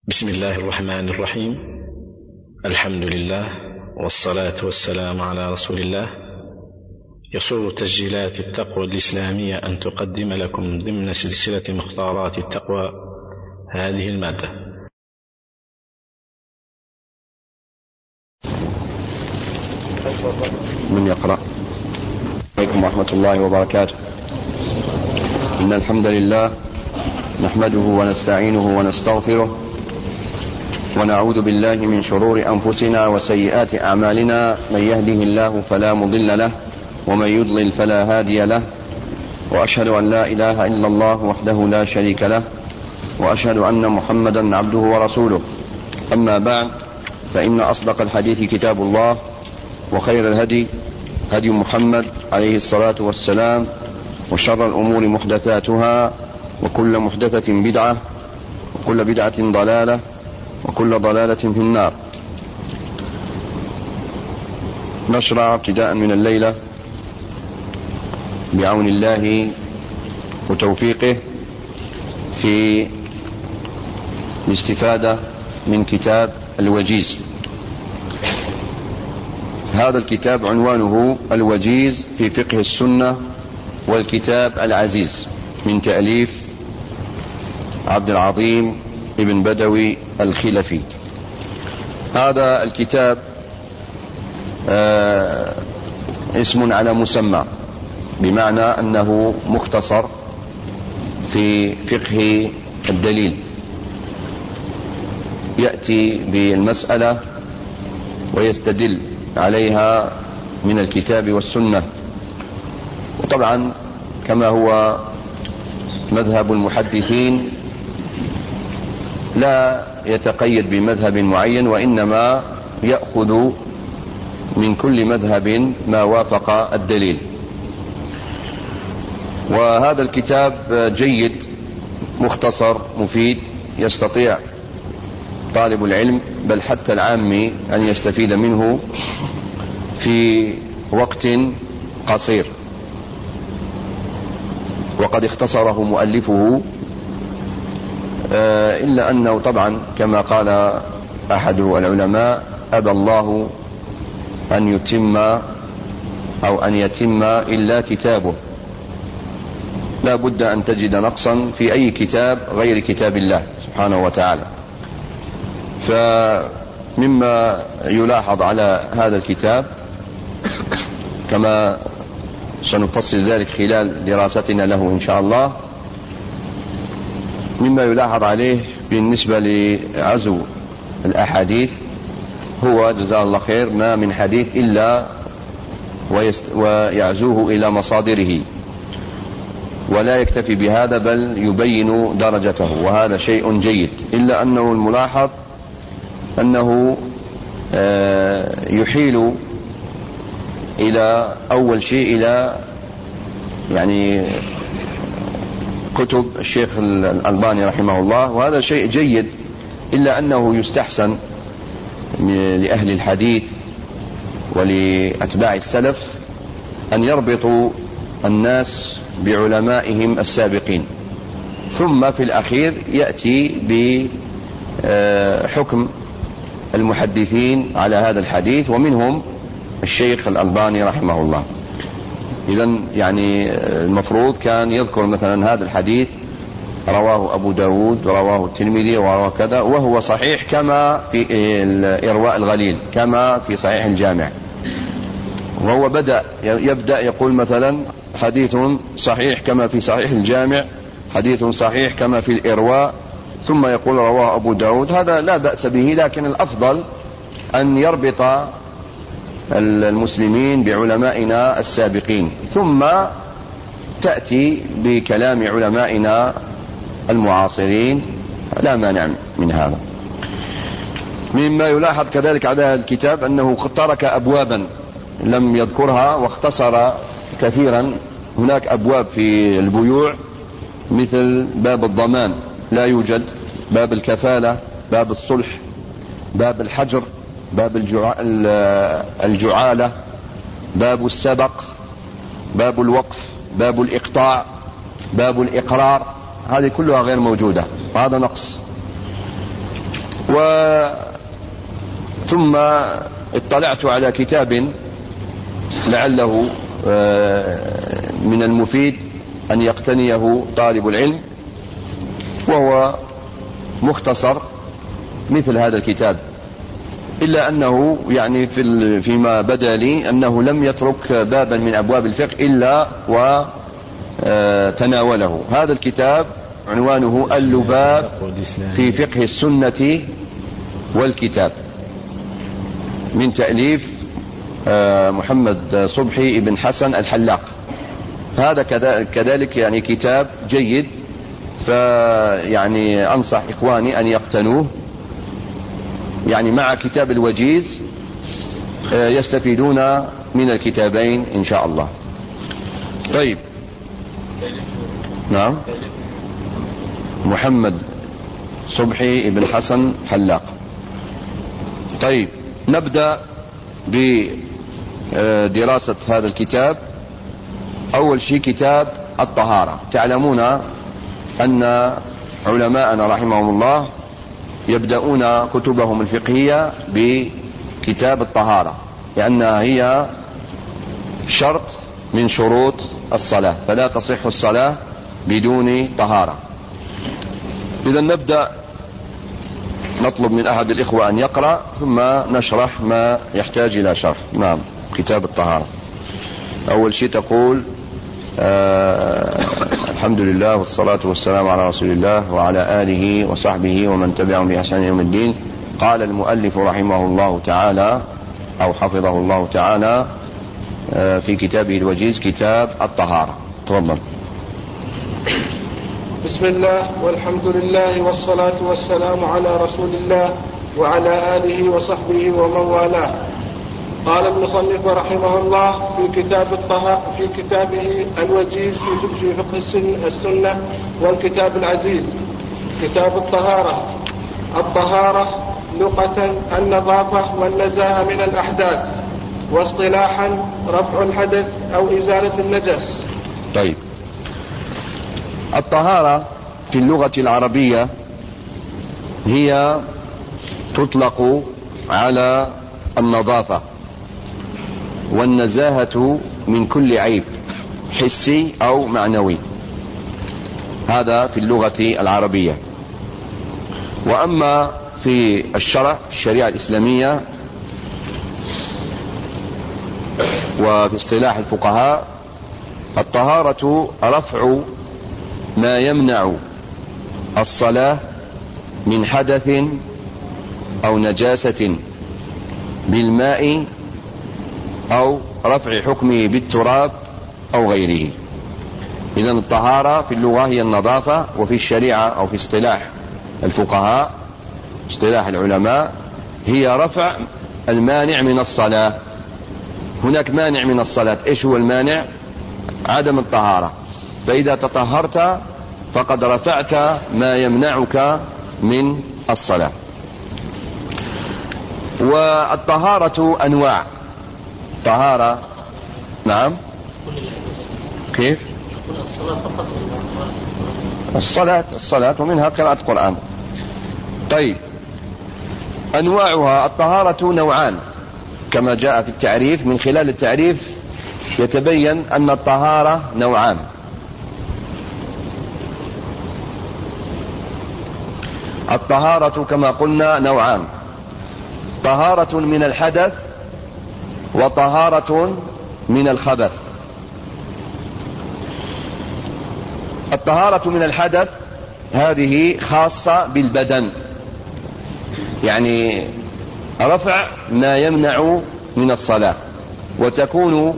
بسم الله الرحمن الرحيم. الحمد لله والصلاة والسلام على رسول الله. يسر تسجيلات التقوى الإسلامية أن تقدم لكم ضمن سلسلة مختارات التقوى هذه المادة. من يقرأ؟ عليكم ورحمة الله وبركاته. إن الحمد لله نحمده ونستعينه ونستغفره ونعوذ بالله من شرور أنفسنا وسيئات أعمالنا. من يهده الله فلا مضل له ومن يضلل فلا هادي له، وأشهد أن لا إله إلا الله وحده لا شريك له، وأشهد أن محمدا عبده ورسوله. أما بعد، فإن أصدق الحديث كتاب الله، وخير الهدي هدي محمد عليه الصلاة والسلام، وشر الأمور محدثاتها، وكل محدثة بدعة، وكل بدعة ضلالة، وكل ضلالة في النار. نشرع ابتداء من الليلة بعون الله وتوفيقه في الاستفادة من كتاب الوجيز. هذا الكتاب عنوانه الوجيز في فقه السنة والكتاب العزيز، من تأليف عبد العظيم ابن بدوي الخلفي. هذا الكتاب اسم على مسمى، بمعنى أنه مختصر في فقه الدليل، يأتي بالمسألة ويستدل عليها من الكتاب والسنة. وطبعا كما هو مذهب المحدثين لا يتقيد بمذهب معين، وإنما يأخذ من كل مذهب ما وافق الدليل. وهذا الكتاب جيد، مختصر، مفيد، يستطيع طالب العلم بل حتى العامي أن يستفيد منه في وقت قصير. وقد اختصره مؤلفه، إلا أنه طبعا كما قال أحد العلماء: أبى الله أن يتم أو أن يتم إلا كتابه. لا بد أن تجد نقصا في أي كتاب غير كتاب الله سبحانه وتعالى. فمما يلاحظ على هذا الكتاب، كما سنفصل ذلك خلال دراستنا له إن شاء الله، مما يلاحظ عليه بالنسبة لعزو الأحاديث هو جزاه الله خير ما من حديث إلا ويعزوه إلى مصادره، ولا يكتفي بهذا بل يبين درجته، وهذا شيء جيد. إلا أنه الملاحظ أنه يحيل إلى أول شيء إلى يعني كتب الشيخ الألباني رحمه الله، وهذا شيء جيد. إلا أنه يستحسن لأهل الحديث ولأتباع السلف أن يربطوا الناس بعلمائهم السابقين، ثم في الأخير يأتي بحكم المحدثين على هذا الحديث، ومنهم الشيخ الألباني رحمه الله. إذن يعني المفروض كان يذكر مثلا هذا الحديث رواه أبو داود، رواه الترمذي، ورواه كذا، وهو صحيح كما في إرواء الغليل، كما في صحيح الجامع. وهو يبدأ يقول مثلا حديث صحيح كما في صحيح الجامع، حديث صحيح كما في الإرواء، ثم يقول رواه أبو داود. هذا لا بأس به، لكن الأفضل أن يربط المسلمين بعلمائنا السابقين، ثم تأتي بكلام علمائنا المعاصرين، لا مانع من هذا. مما يلاحظ كذلك على الكتاب أنه ترك أبوابا لم يذكرها واختصر كثيرا. هناك أبواب في البيوع مثل باب الضمان لا يوجد، باب الكفالة، باب الصلح، باب الحجر، باب الجعالة، باب السبق، باب الوقف، باب الإقطاع، باب الإقرار. هذه كلها غير موجودة، وهذا نقص. ثم اطلعت على كتاب لعله من المفيد أن يقتنيه طالب العلم، وهو مختصر مثل هذا الكتاب، إلا أنه يعني فيما بدا لي أنه لم يترك بابا من أبواب الفقه إلا وتناوله. هذا الكتاب عنوانه اللباب في فقه السنة والكتاب، من تأليف محمد صبحي بن حسن الحلاق. هذا كذلك يعني كتاب جيد، فيعني أنصح إخواني أن يقتنوه، يعني مع كتاب الوجيز يستفيدون من الكتابين إن شاء الله. طيب، نعم، محمد صبحي بن حسن حلاق. طيب، نبدأ بدراسة هذا الكتاب. أول شيء كتاب الطهارة. تعلمون أن علماءنا رحمهم الله يبدأون كتبهم الفقهية بكتاب الطهارة، لأنها هي شرط من شروط الصلاة، فلا تصح الصلاة بدون طهارة. إذا نبدأ، نطلب من أحد الإخوة أن يقرأ ثم نشرح ما يحتاج إلى شرح. نعم، كتاب الطهارة. أول شيء تقول الحمد لله والصلاة والسلام على رسول الله وعلى آله وصحبه ومن تبعهم بإحسان يوم الدين. قال المؤلف رحمه الله تعالى أو حفظه الله تعالى في كتابه الوجيز كتاب الطهارة. تفضل. بسم الله والحمد لله والصلاة والسلام على رسول الله وعلى آله وصحبه ومن والاه. قال المصنف رحمه الله في كتابه الوجيز في فقه السنة والكتاب العزيز. كتاب الطهارة. الطهارة لغة النظافة والنزاهة من الأحداث، واصطلاحا رفع الحدث أو إزالة النجس. طيب، الطهارة في اللغة العربية هي تطلق على النظافة والنزاهة من كل عيب حسي أو معنوي، هذا في اللغة العربية. وأما في الشرع، في الشريعة الإسلامية وفي اصطلاح الفقهاء، الطهارة رفع ما يمنع الصلاة من حدث أو نجاسة بالماء أو رفع حكمه بالتراب أو غيره. إذن الطهارة في اللغة هي النظافة، وفي الشريعة أو في اصطلاح الفقهاء، اصطلاح العلماء، هي رفع المانع من الصلاة. هناك مانع من الصلاة، إيش هو المانع؟ عدم الطهارة. فإذا تطهرت فقد رفعت ما يمنعك من الصلاة. والطهارة أنواع. طهارة، نعم، كيف؟ الصلاة ومنها قراءة القرآن. طيب، أنواعها. الطهارة نوعان كما جاء في التعريف. من خلال التعريف يتبين أن الطهارة نوعان. الطهارة كما قلنا نوعان: طهارة من الحدث وطهارة من الخبث. الطهارة من الحدث هذه خاصة بالبدن، يعني رفع ما يمنع من الصلاة، وتكون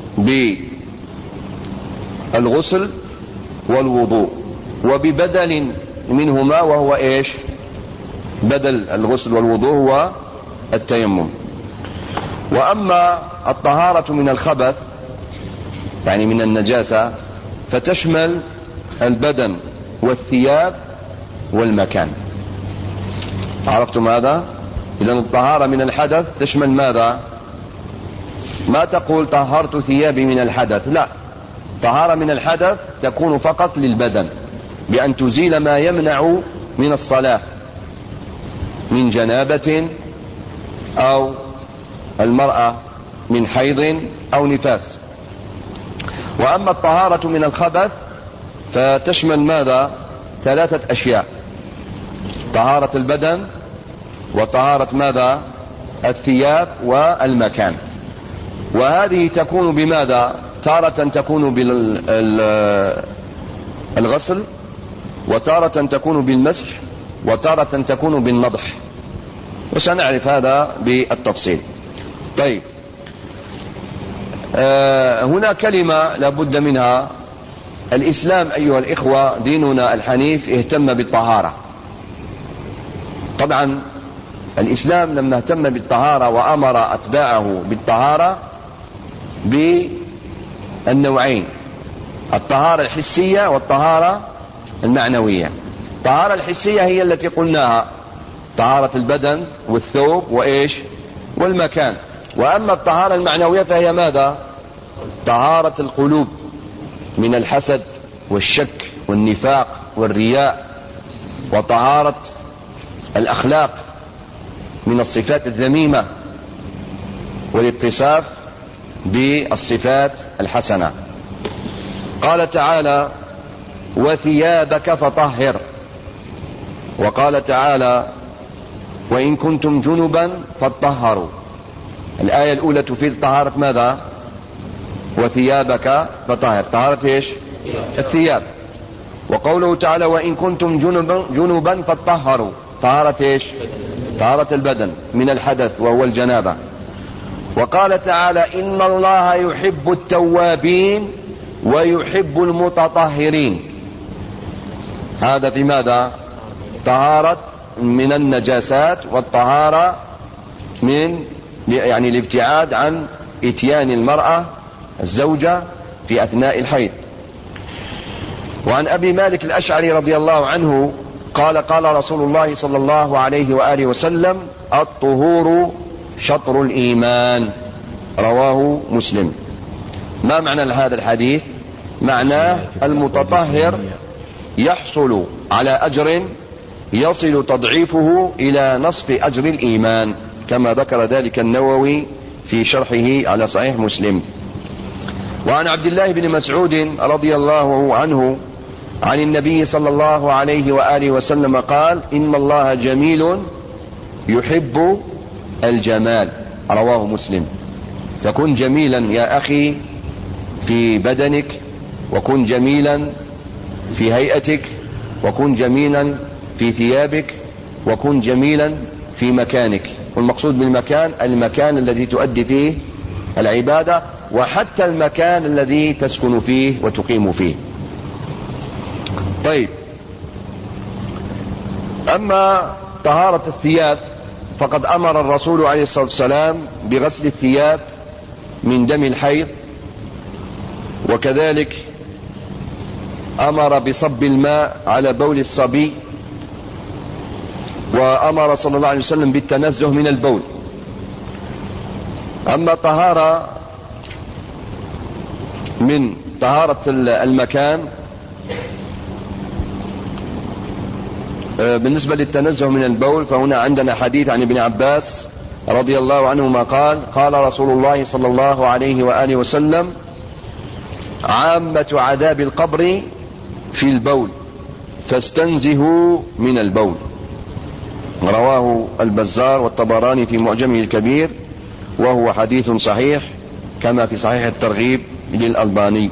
بالغسل والوضوء وببدل منهما، وهو إيش؟ بدل الغسل والوضوء هو التيمم. وأما الطهارة من الخبث يعني من النجاسة فتشمل البدن والثياب والمكان. عرفتم هذا؟ إذن الطهارة من الحدث تشمل ماذا؟ ما تقول طهرت ثيابي من الحدث، لا، طهارة من الحدث تكون فقط للبدن، بأن تزيل ما يمنع من الصلاة. من جنابة أو المرأة من حيض أو نفاس. وأما الطهارة من الخبث فتشمل ماذا؟ 3 أشياء: طهارة البدن، وطهارة ماذا؟ الثياب والمكان. وهذه تكون بماذا؟ تارة تكون بالغسل، وتارة تكون بالمسح، وتارة تكون بالنضح، وسنعرف هذا بالتفصيل. طيب، هنا كلمة لابد منها. الإسلام أيها الإخوة ديننا الحنيف اهتم بالطهارة. طبعا الإسلام لما اهتم بالطهارة وأمر أتباعه بالطهارة بالنوعين: الطهارة الحسية والطهارة المعنوية. الطهارة الحسية هي التي قلناها: طهارة البدن والثوب وإيش والمكان. وأما الطهارة المعنوية فهي ماذا؟ طهارة القلوب من الحسد والشك والنفاق والرياء، وطهارة الأخلاق من الصفات الذميمة والاتصاف بالصفات الحسنة. قال تعالى: وثيابك فطهر. وقال تعالى: وإن كنتم جنبا فاطهروا. الآية الأولى تفيد طهارة ماذا؟ وثيابك فطهر، طهارة إيش؟ الثياب. وقوله تعالى: وإن كنتم جنبا فاطهروا، طهارة إيش؟ طهارة البدن من الحدث وهو الجنابة. وقال تعالى: إن الله يحب التوابين ويحب المتطهرين. هذا في ماذا؟ طهارة من النجاسات، والطهارة من يعني الابتعاد عن إتيان المرأة الزوجة في أثناء الحيض. وعن أبي مالك الأشعري رضي الله عنه قال: قال رسول الله صلى الله عليه وآله وسلم: الطهور شطر الإيمان. رواه مسلم. ما معنى هذا الحديث؟ معناه المتطهر يحصل على أجر يصل تضعيفه إلى نصف أجر الإيمان، كما ذكر ذلك النووي في شرحه على صحيح مسلم. وعن عبد الله بن مسعود رضي الله عنه عن النبي صلى الله عليه وآله وسلم قال: إن الله جميل يحب الجمال. رواه مسلم. فكن جميلا يا أخي في بدنك، وكن جميلا في هيئتك، وكن جميلا في ثيابك، وكن جميلا في مكانك. والمقصود بالمكان المكان الذي تؤدي فيه العبادة، وحتى المكان الذي تسكن فيه وتقيم فيه. طيب، أما طهارة الثياب فقد أمر الرسول عليه الصلاة والسلام بغسل الثياب من دم الحيض، وكذلك أمر بصب الماء على بول الصبي، وأمر صلى الله عليه وسلم بالتنزه من البول. أما طهارة من طهارة المكان بالنسبة للتنزه من البول، فهنا عندنا حديث عن ابن عباس رضي الله عنهما قال: قال رسول الله صلى الله عليه وآله وسلم: عامة عذاب القبر في البول، فاستنزهوا من البول. رواه البزار والطبراني في معجمه الكبير، وهو حديث صحيح كما في صحيح الترغيب للألباني.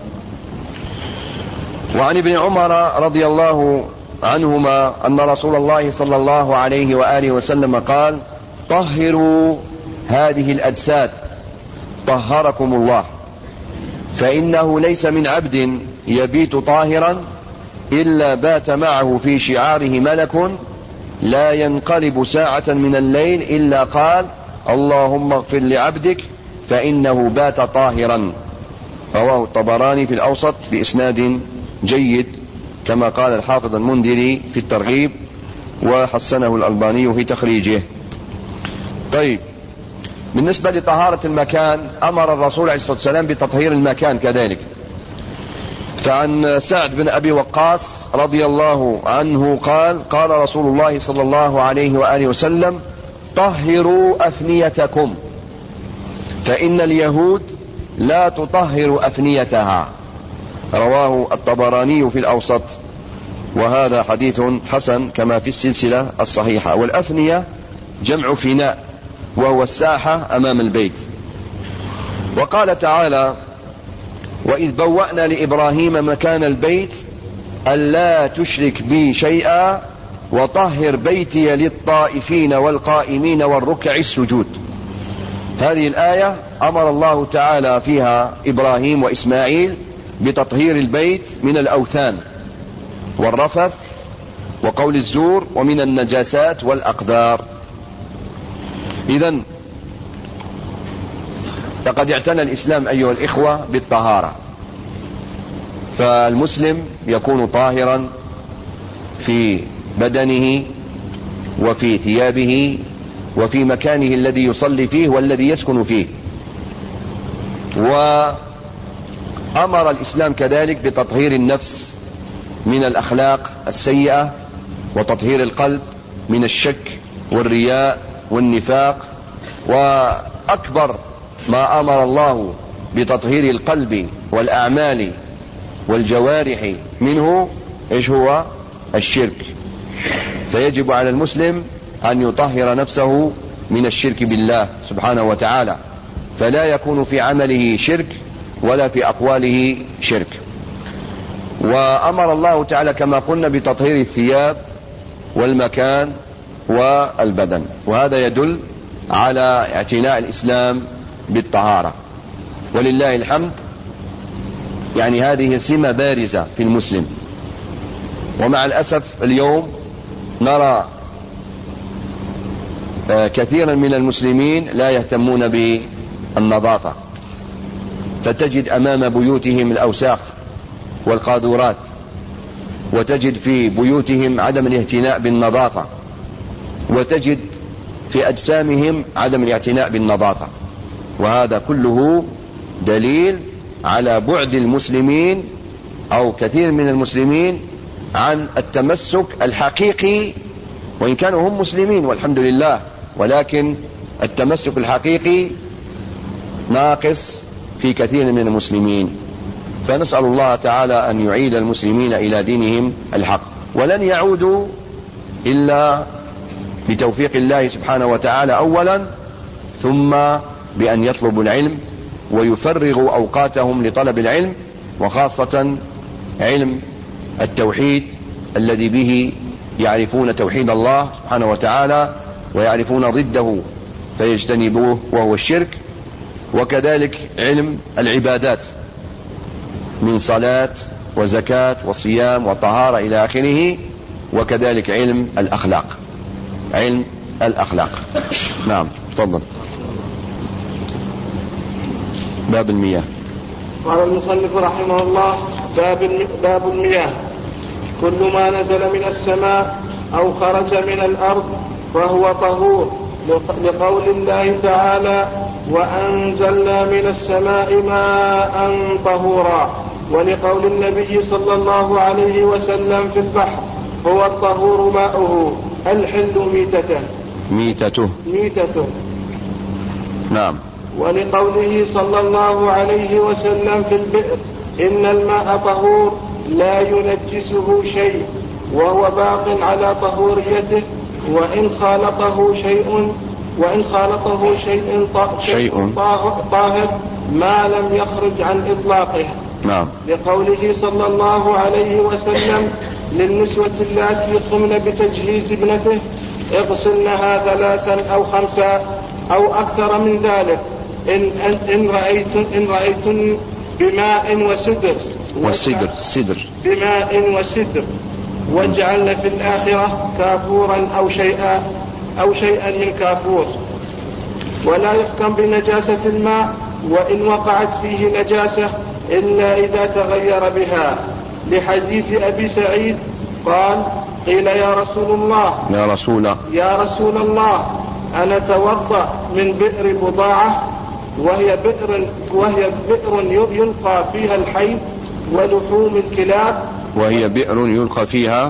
وعن ابن عمر رضي الله عنهما أن رسول الله صلى الله عليه وآله وسلم قال: طهروا هذه الأجساد طهركم الله، فإنه ليس من عبد يبيت طاهرا إلا بات معه في شعاره ملك لا ينقلب ساعة من الليل إلا قال: اللهم اغفر لعبدك فإنه بات طاهرا. رواه الطبراني في الأوسط بإسناد جيد، كما قال الحافظ المنذري في الترغيب، وحسنه الألباني في تخريجه. طيب، بالنسبة لطهارة المكان أمر الرسول عليه الصلاة والسلام بتطهير المكان كذلك، فعن سعد بن أبي وقاص رضي الله عنه قال: قال رسول الله صلى الله عليه وآله وسلم: طهروا أفنيتكم فإن اليهود لا تطهر أفنيتها. رواه الطبراني في الأوسط، وهذا حديث حسن كما في السلسلة الصحيحة. والأفنية جمع فناء، وهو الساحة أمام البيت. وقال تعالى: وإذ بوأنا لإبراهيم مكان البيت ألا تشرك بي شيئا وطهر بيتي للطائفين والقائمين والركع السجود. هذه الآية أمر الله تعالى فيها إبراهيم وإسماعيل بتطهير البيت من الأوثان والرفث وقول الزور ومن النجاسات والأقدار. إذن لقد اعتنى الإسلام أيها الإخوة بالطهارة، فالمسلم يكون طاهرا في بدنه وفي ثيابه وفي مكانه الذي يصلي فيه والذي يسكن فيه. وأمر الإسلام كذلك بتطهير النفس من الأخلاق السيئة، وتطهير القلب من الشك والرياء والنفاق. وأكبر ما أمر الله بتطهير القلب والأعمال والجوارح منه إيش هو؟ الشرك. فيجب على المسلم أن يطهر نفسه من الشرك بالله سبحانه وتعالى، فلا يكون في عمله شرك ولا في أقواله شرك. وأمر الله تعالى كما قلنا بتطهير الثياب والمكان والبدن، وهذا يدل على اعتناء الإسلام بالطهارة. ولله الحمد، يعني هذه سمة بارزة في المسلم. ومع الأسف اليوم نرى كثيرا من المسلمين لا يهتمون بالنظافة، فتجد أمام بيوتهم الأوساخ والقاذورات، وتجد في بيوتهم عدم الاعتناء بالنظافة، وتجد في أجسامهم عدم الاعتناء بالنظافة. وهذا كله دليل على بعد المسلمين أو كثير من المسلمين عن التمسك الحقيقي، وإن كانوا هم مسلمين والحمد لله، ولكن التمسك الحقيقي ناقص في كثير من المسلمين. فنسأل الله تعالى أن يعيد المسلمين إلى دينهم الحق، ولن يعودوا إلا بتوفيق الله سبحانه وتعالى أولا، ثم بأن يطلبوا العلم ويفرغوا أوقاتهم لطلب العلم، وخاصة علم التوحيد الذي به يعرفون توحيد الله سبحانه وتعالى ويعرفون ضده فيجتنبوه وهو الشرك. وكذلك علم العبادات من صلاة وزكاة وصيام وطهارة إلى آخره. وكذلك علم الأخلاق، علم الأخلاق. نعم، تفضل. باب المياه. قال المصنف رحمه الله: باب المياه: كل ما نزل من السماء أو خرج من الأرض فهو طهور، لقول الله تعالى: وأنزلنا من السماء ماء طهورا، ولقول النبي صلى الله عليه وسلم في البحر: هو الطهور ماؤه الحل ميتته. نعم. ولقوله صلى الله عليه وسلم في البئر: إن الماء طهور لا ينجسه شيء وهو باق على طهوريته، وإن خالطه شيء طاهر ما لم يخرج عن إطلاقه. نعم. لقوله صلى الله عليه وسلم للنسوة اللاتي قمن بتجهيز ابنته: اغسلنها 3 أو 5 أو أكثر من ذلك إن رأيتن بماء وسدر بماء وسدر، واجعلن في الآخرة كافورا أو شيئا من كافور. ولا يحكم بنجاسة الماء وإن وقعت فيه نجاسة إلا إذا تغير بها، لحديث أبي سعيد قال: قيل يا رسول الله أنا توضأ من بئر بضاعة وهي بئر يلقى فيها الحي، ولحوم الكلاب. وهي بئر يلقى فيها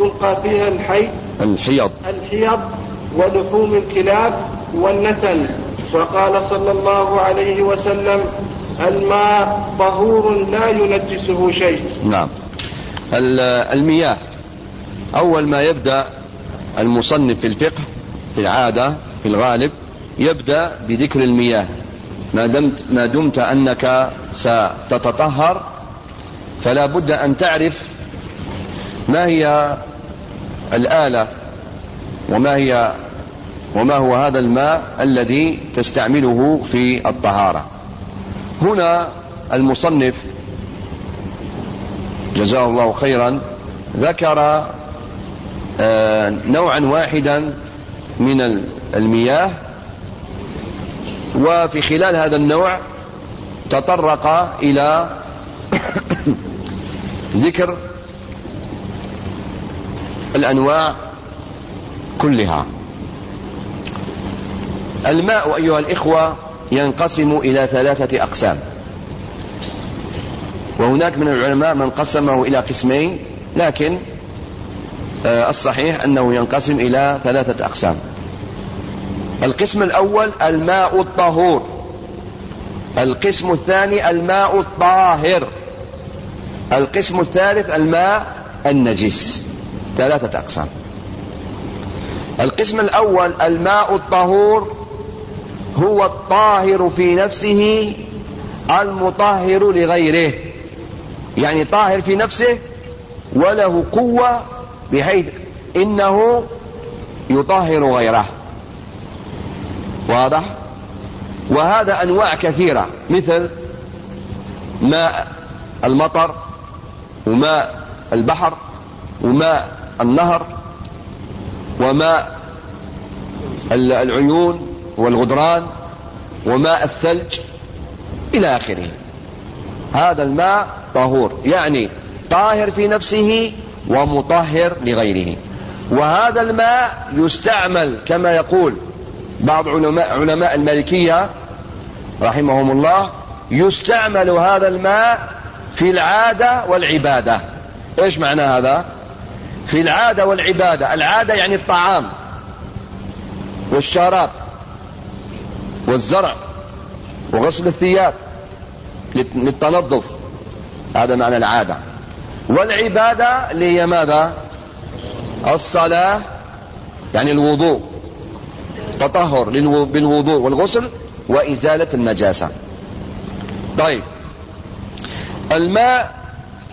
الحيض ولحوم الكلاب والنتن. وقال صلى الله عليه وسلم: الماء طهور لا ينجسه شيء. نعم. المياه، أول ما يبدأ المصنف في الفقه في العادة في الغالب يبدأ بذكر المياه. ما دمت أنك ستتطهر فلا بد أن تعرف ما هي الآلة وما هو هذا الماء الذي تستعمله في الطهارة. هنا المصنف جزاه الله خيرا ذكر نوعا واحدا من المياه، وفي خلال هذا النوع تطرق إلى ذكر الأنواع كلها. الماء أيها الإخوة ينقسم إلى 3 أقسام، وهناك من العلماء من قسمه إلى قسمين، لكن الصحيح أنه ينقسم إلى 3 أقسام. القسم الأول الماء الطهور، القسم الثاني الماء الطاهر، القسم الثالث الماء النجس. 3 أقسام. القسم الأول الماء الطهور هو الطاهر في نفسه المطهر لغيره، يعني طاهر في نفسه وله قوة بحيث إنه يطهر غيره. واضح؟ وهذا أنواع كثيرة، مثل ماء المطر وماء البحر وماء النهر وماء العيون والغدران وماء الثلج إلى آخره. هذا الماء طهور، يعني طاهر في نفسه ومطهر لغيره. وهذا الماء يستعمل كما يقول بعض علماء المالكية رحمهم الله، يستعمل هذا الماء في العادة والعبادة. إيش معنى هذا؟ في العادة والعبادة. العادة يعني الطعام والشراب والزرع وغسل الثياب للتنظف، هذا معنى العادة. والعبادة اللي هي ماذا؟ الصلاة، يعني الوضوء، تطهر بالوضوء والغسل وإزالة النجاسة. طيب، الماء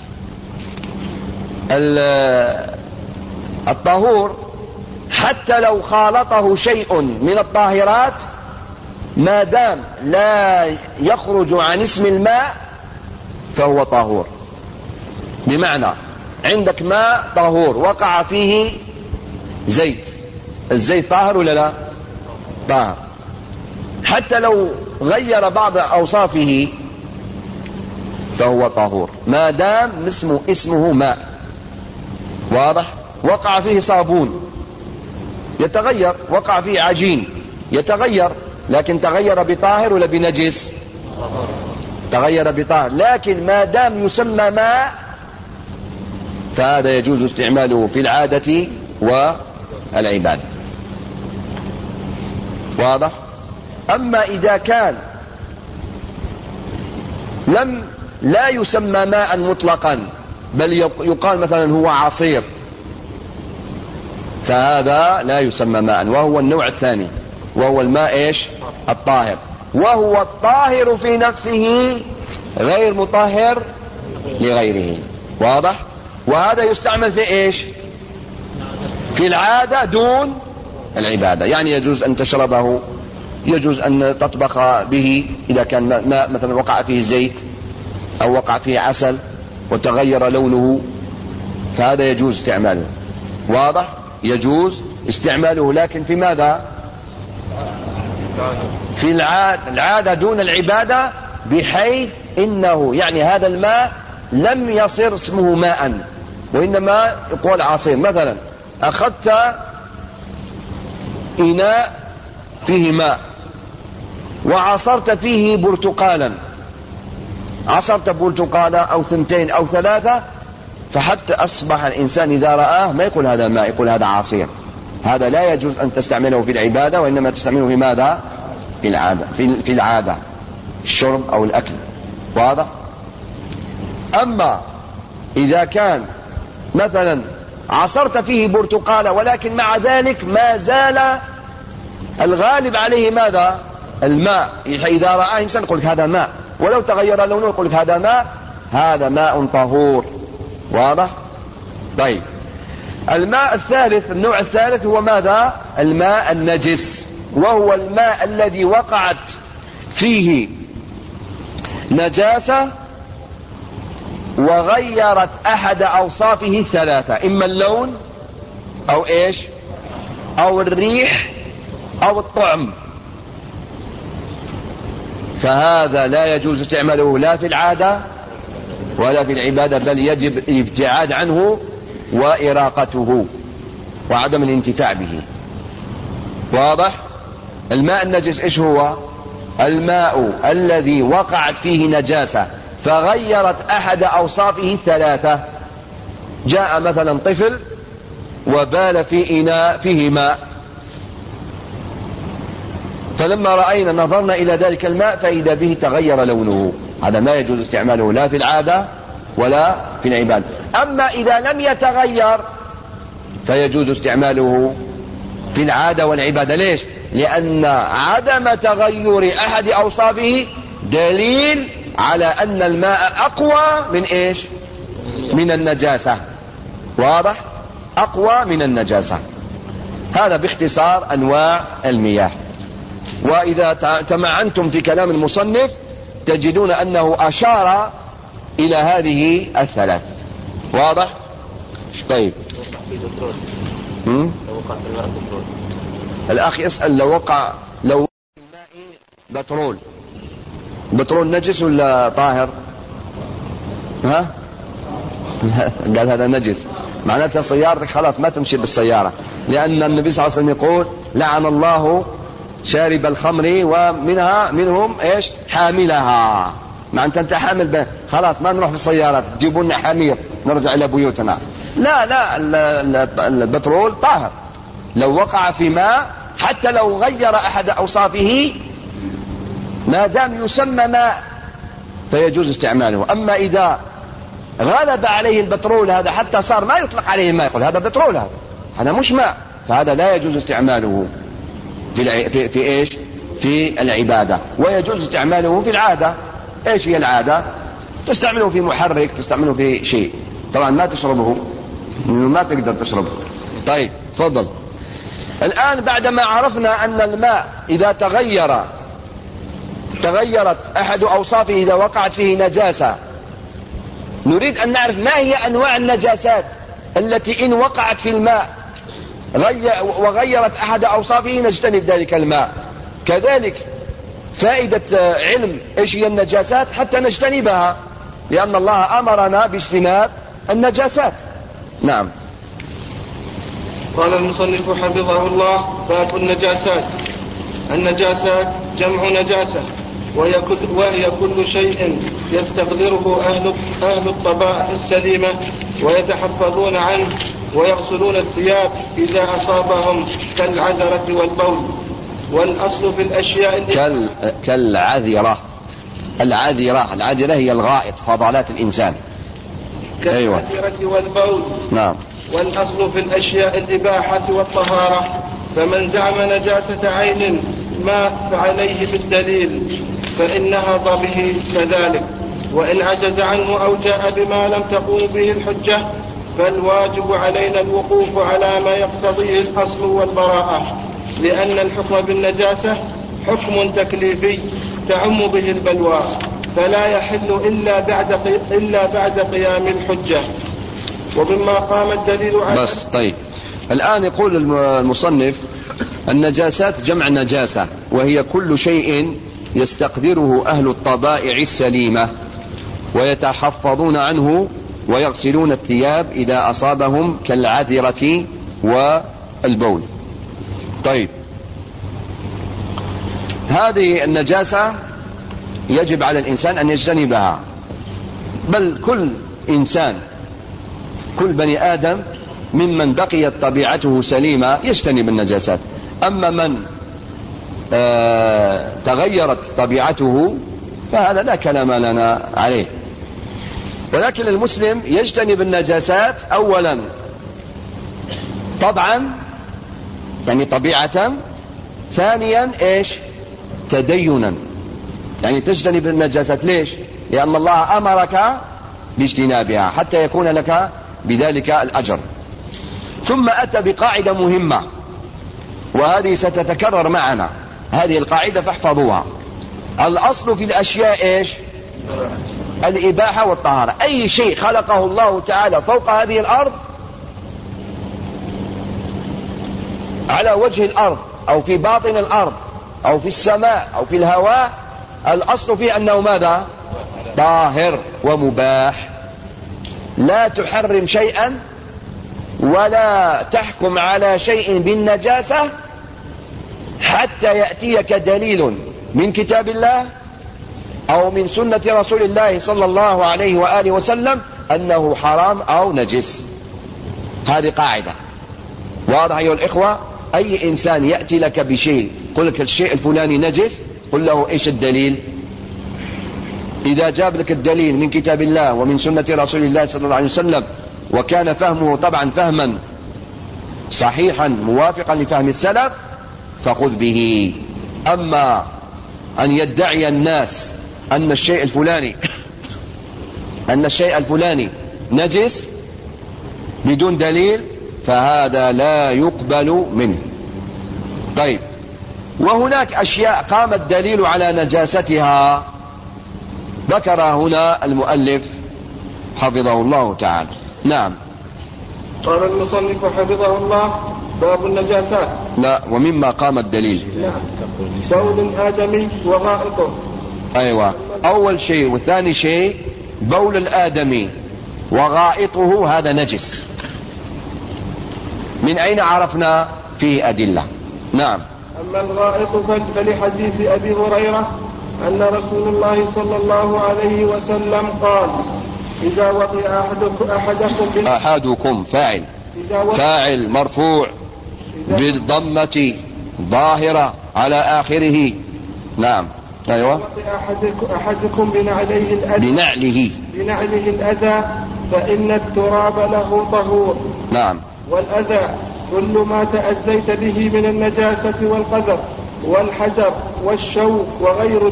الطهور حتى لو خالطه شيء من الطاهرات ما دام لا يخرج عن اسم الماء فهو طهور. بمعنى عندك ماء طهور وقع فيه زيت، الزيت طاهر ولا لا؟ طاهر. حتى لو غير بعض أوصافه فهو طهور ما دام اسمه ماء. واضح؟ وقع فيه صابون يتغير، وقع فيه عجين يتغير، لكن تغير بطاهر ولا بنجس؟ تغير بطاهر. لكن ما دام يسمى ماء فهذا يجوز استعماله في العادة والعبادة. واضح؟ أما إذا كان لا يسمى ماء مطلقا بل يقال مثلا هو عصير، فهذا لا يسمى ماء، وهو النوع الثاني، وهو الماء إيش؟ الطاهر، وهو الطاهر في نفسه غير مطهر لغيره. واضح؟ وهذا يستعمل في إيش؟ في العادة دون العبادة. يعني يجوز أن تشربه، يجوز أن تطبخ به إذا كان ماء مثلا وقع فيه زيت أو وقع فيه عسل وتغير لونه، فهذا يجوز استعماله. واضح؟ يجوز استعماله، لكن في ماذا؟ في العادة دون العبادة، بحيث إنه يعني هذا الماء لم يصير اسمه ماء وإنما يقول عصير. مثلا أخذت إناء فيه ماء وعصرت فيه برتقالا عصرت برتقالة أو 2 أو 3، فحتى أصبح الإنسان إذا رآه ما يقول هذا ماء، يقول هذا عصير. هذا لا يجوز أن تستعمله في العبادة، وإنما تستعمله في ماذا؟ في العادة، في العادة، الشرب أو الأكل. واضح؟ أما إذا كان مثلا عصرت فيه برتقالة ولكن مع ذلك ما زال الغالب عليه ماذا؟ الماء. إذا رآه إنسان يقول هذا ماء، ولو تغير لونه يقول هذا ماء، هذا ماء طهور. واضح؟ طيب، الماء الثالث، النوع الثالث هو ماذا؟ الماء النجس، وهو الماء الذي وقعت فيه نجاسة وغيرت أحد أوصافه 3، إما اللون أو إيش، أو الريح أو الطعم، فهذا لا يجوز استعماله لا في العادة ولا في العبادة، بل يجب الابتعاد عنه وإراقته وعدم الانتفاع به. واضح؟ الماء النجس إيش هو؟ الماء الذي وقعت فيه نجاسة فغيرت أحد أوصافه 3. جاء مثلا طفل وبال في إناء فيه ماء، فلما رأينا نظرنا إلى ذلك الماء فإذا به تغير لونه، هذا لا يجوز استعماله لا في العادة ولا في العبادة. أما إذا لم يتغير فيجوز استعماله في العادة والعبادة. ليش؟ لأن عدم تغير أحد أوصافه دليل على أن الماء أقوى من إيش؟ من النجاسة. واضح؟ أقوى من النجاسة. هذا باختصار أنواع المياه. وإذا تمعنتم في كلام المصنف تجدون أنه أشار إلى هذه الثلاث. واضح؟ طيب، الأخ يسأل لو وقع الماء بترول نجس ولا طاهر؟ ها؟ قال هذا نجس، معناتها سيارتك خلاص ما تمشي بالسيارة، لأن النبي صلى الله عليه وسلم يقول لعن الله شارب الخمر ومنهم ايش؟ حاملها. معناتها انت حامل خلاص ما نروح بالسيارات، تجيبوا لنا حمير نرجع الى بيوتنا. لا البترول طاهر، لو وقع في ماء حتى لو غير احد اوصافه ما دام يسمى ماء فيجوز استعماله. اما اذا غلب عليه البترول هذا حتى صار ما يطلق عليه ماء، يقول هذا بترول، هذا مش ماء، فهذا لا يجوز استعماله في ايش؟ في العبادة. ويجوز استعماله في العادة. ايش هي العادة؟ تستعمله في محرك، تستعمله في شيء، طبعا ما تشربه، ما تقدر تشربه. طيب تفضل. الآن بعدما عرفنا أن الماء إذا تغيرت أحد أوصافه إذا وقعت فيه نجاسة، نريد أن نعرف ما هي أنواع النجاسات التي إن وقعت في الماء وغيرت أحد أوصافه نجتنب ذلك الماء. كذلك فائدة علم إيش هي النجاسات حتى نجتنبها، لأن الله أمرنا باجتناب النجاسات. نعم. قال المصنف حفظه الله: باب النجاسات. النجاسات جمع نجاسة، وهي كل شيء يستقدره أهل الطبائع السليمة ويتحفظون عنه ويغسلون الثياب إذا أصابهم كالعذرة والبول. والأصل في الأشياء كالعذرة. العذرة هي الغائط، فضلات الإنسان. كالعذرة والبول. نعم. والأصل في الأشياء الإباحة والطهارة، فمن زعم نجاسة عين ما فعليه بالدليل فإن نهض به كذلك، وإن عجز عنه أو جاء بما لم تقوم به الحجة فالواجب علينا الوقوف على ما يقتضيه الأصل والبراءة، لأن الحكم بالنجاسة حكم تكليفي تعم به البلوى، فلا يحل إلا بعد قيام الحجة ومما قام الدليل على. بس طيب، الآن يقول المصنف: النجاسات جمع نجاسة، وهي كل شيء يستقدره أهل الطبائع السليمة ويتحفظون عنه ويغسلون الثياب إذا أصابهم كالعذرة والبول. طيب، هذه النجاسة يجب على الإنسان أن يجتنبها، بل كل إنسان، كل بني آدم ممن بقيت طبيعته سليمة يجتنب النجاسات. أما من تغيرت طبيعته فهذا لا كلام لنا عليه. ولكن المسلم يجتنب النجاسات أولا طبعا، يعني طبيعة، ثانيا إيش؟ تدينا، يعني تجتنب النجاسات. ليش؟ لأن الله أمرك باجتنابها حتى يكون لك بذلك الأجر. ثم أتى بقاعدة مهمة، وهذه ستتكرر معنا، هذه القاعدة فاحفظوها. الأصل في الأشياء إيش؟ الإباحة والطهارة. أي شيء خلقه الله تعالى فوق هذه الأرض، على وجه الأرض أو في باطن الأرض أو في السماء أو في الهواء، الأصل فيه أنه ماذا؟ طاهر ومباح. لا تحرم شيئا ولا تحكم على شيء بالنجاسة حتى يأتيك دليل من كتاب الله أو من سنة رسول الله صلى الله عليه وآله وسلم أنه حرام أو نجس. هذه قاعدة واضح أيها الإخوة. أي إنسان يأتي لك بشيء قل لك الشيء الفلاني نجس، قل له إيش الدليل؟ إذا جاب لك الدليل من كتاب الله ومن سنة رسول الله صلى الله عليه وسلم، وكان فهمه طبعا فهما صحيحا موافقا لفهم السلف، فخذ به. أما أن يدعي الناس أن الشيء الفلاني نجس بدون دليل، فهذا لا يقبل منه. طيب، وهناك أشياء قام الدليل على نجاستها، ذكر هنا المؤلف حفظه الله تعالى. نعم. قال المصنف حفظه الله: باب النجاسات. لا، ومما قام الدليل بول الآدمي وغائطه. أيوة، أول شيء وثاني شيء بول الآدمي وغائطه هذا نجس. من أين عرفنا فيه أدلة؟ نعم. أما الغائط فلحديث أبي هريرة أن رسول الله صلى الله عليه وسلم قال: إذا وطئ أحدكم فاعل مرفوع بالضمة ظاهرة على آخره. نعم. أيوة. أحدكم بنعله الأذى فإن التراب له طهور. نعم. والأذى كل ما تأذيت به من النجاسة والقذر والحجر والشوك وغير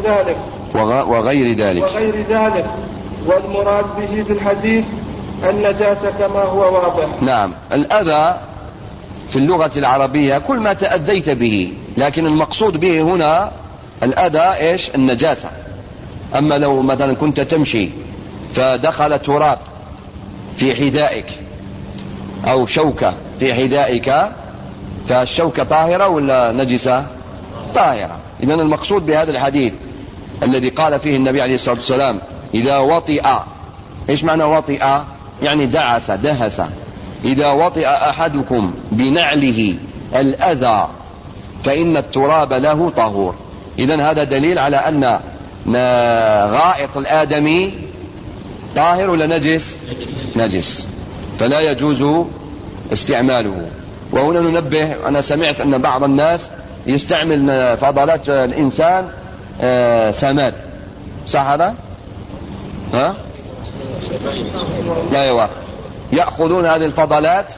ذلك. والمراد به في الحديث النجاسة كما هو واضح. نعم. الأذى في اللغة العربية كل ما تأذيت به، لكن المقصود به هنا الأذى إيش؟ النجاسة. أما لو مثلا كنت تمشي فدخل تراب في حذائك أو شوكة في حذائك، فالشوكة طاهرة ولا نجسة؟ طاهرة. إذن المقصود بهذا الحديث الذي قال فيه النبي عليه الصلاة والسلام: إذا وطئ، إيش معنى وطئ؟ يعني دعس دهس. إذا وطئ أحدكم بنعله الأذى فإن التراب له طهور. إذن هذا دليل على أن غائط الآدمي طاهر ولا نجس؟ نجس، فلا يجوز استعماله. وهنا ننبه، أنا سمعت أن بعض الناس يستعمل فضلات الإنسان سماد، صح هذا؟ ها؟ لا أيوة. يأخذون هذه الفضلات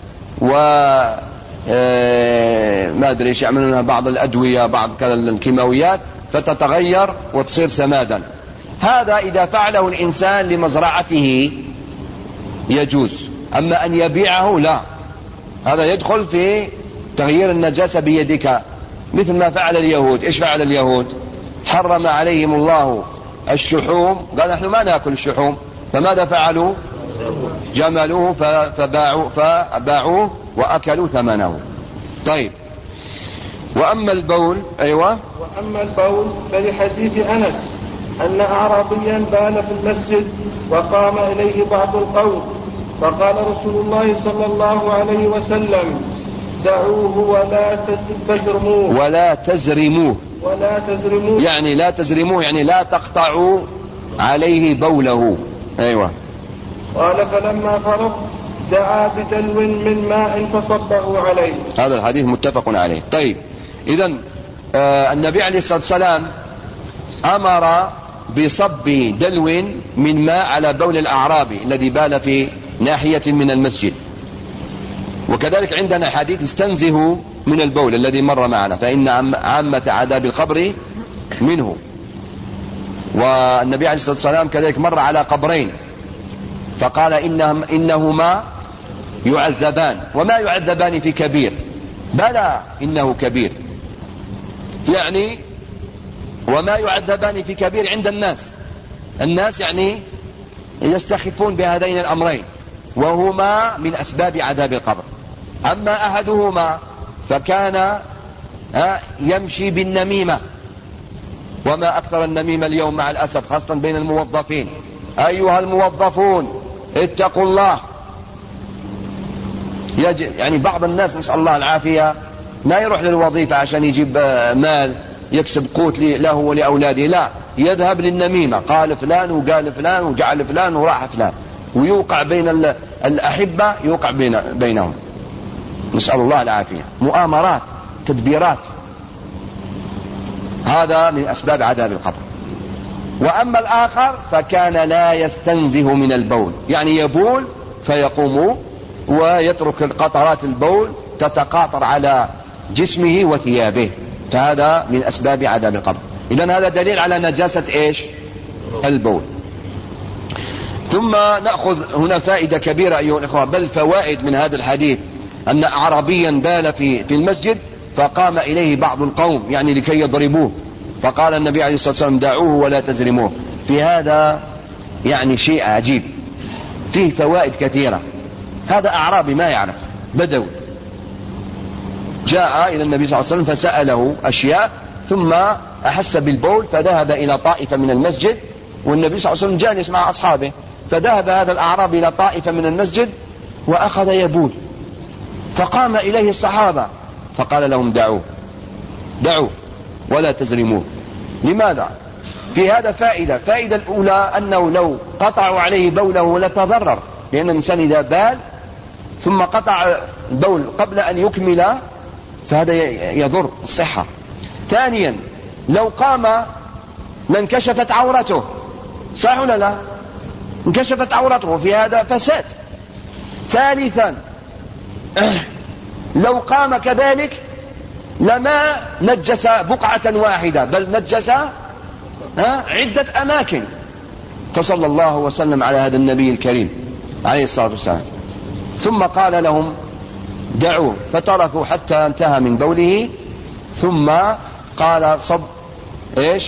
ما أدري إيش يعملونها، بعض الأدوية بعض الكيماويات، فتتغير وتصير سمادا. هذا إذا فعله الإنسان لمزرعته يجوز، أما أن يبيعه لا، هذا يدخل في تغيير النجاسة بيدك، مثل ما فعل اليهود. إيش فعل اليهود؟ حرم عليهم الله الشحوم، قال نحن ما نأكل الشحوم، فماذا فعلوا؟ جملوه فباعوه وأكلوا ثمنه. طيب، وأما البول. أيوة. وأما البول فلحديث أنس أن أعرابيا بال في المسجد وقام إليه بعض القوم، فقال رسول الله صلى الله عليه وسلم: دعوه ولا تزرموه. يعني لا تزرموه، يعني لا تقطعوا عليه بوله، أيوة. قال فلما فرغ دعا بدلو من ماء فصبه عليه. هذا الحديث متفق عليه. طيب، إذن النبي عليه الصلاة والسلام أمر بصب دلو من ماء على بول الأعرابي الذي بال في ناحية من المسجد. وكذلك عندنا حديث استنزهوا من البول الذي مر معنا فإن عامة عذاب القبر منه. والنبي عليه الصلاة والسلام كذلك مر على قبرين فقال إنهما يعذبان وما يعذبان في كبير، بلى إنه كبير، يعني وما يعذبان في كبير عند الناس يعني يستخفون بهذين الأمرين وهما من أسباب عذاب القبر. أما أحدهما فكان يمشي بالنميمة، وما أكثر النميمة اليوم مع الأسف خاصة بين الموظفين. أيها الموظفون اتقوا الله. يعني بعض الناس نسأل الله العافية ما يروح للوظيفة عشان يجيب مال يكسب قوت له ولأولاده، لا، يذهب للنميمة، قال فلان وقال فلان وجعل فلان وراح فلان، ويوقع بين الأحبة، يوقع بينهم، نسأل الله العافية. مؤامرات، تدبيرات، هذا من أسباب عذاب القبر. وأما الآخر فكان لا يستنزه من البول، يعني يبول فيقوم ويترك قطرات البول تتقاطر على جسمه وثيابه، فهذا من أسباب عذاب القبر. إذن هذا دليل على نجاسة إيش؟ البول. ثم نأخذ هنا فائدة كبيرة أيها الإخوة، بل فوائد من هذا الحديث، أن أعرابيا بال في المسجد فقام إليه بعض القوم يعني لكي يضربوه، فقال النبي عليه الصلاة والسلام دعوه ولا تزرموه. في هذا يعني شيء عجيب، فيه فوائد كثيرة. هذا أعرابي ما يعرف، بدوي، جاء إلى النبي صلى الله عليه وسلم فسأله أشياء، ثم أحس بالبول فذهب إلى طائفة من المسجد، والنبي صلى الله عليه وسلم جالس مع أصحابه، فذهب هذا الأعرابي إلى طائفة من المسجد وأخذ يبول، فقام إليه الصحابة فقال لهم دعوه ولا تزرموه. لماذا؟ في هذا فائدة الأولى أنه لو قطعوا عليه بوله لتضرر، لأن الإنسان إذا بال ثم قطع البول قبل أن يكمل فهذا يضر الصحة. ثانيا لو قام لانكشفت عورته، صح ولا لا؟ انكشفت عورته، في هذا فساد. ثالثا لو قام كذلك لما نجس بقعة واحدة بل نجس عدة أماكن. فصلى الله وسلم على هذا النبي الكريم عليه الصلاة والسلام. ثم قال لهم دعوه، فتركوا حتى انتهى من بوله، ثم قال صب ايش؟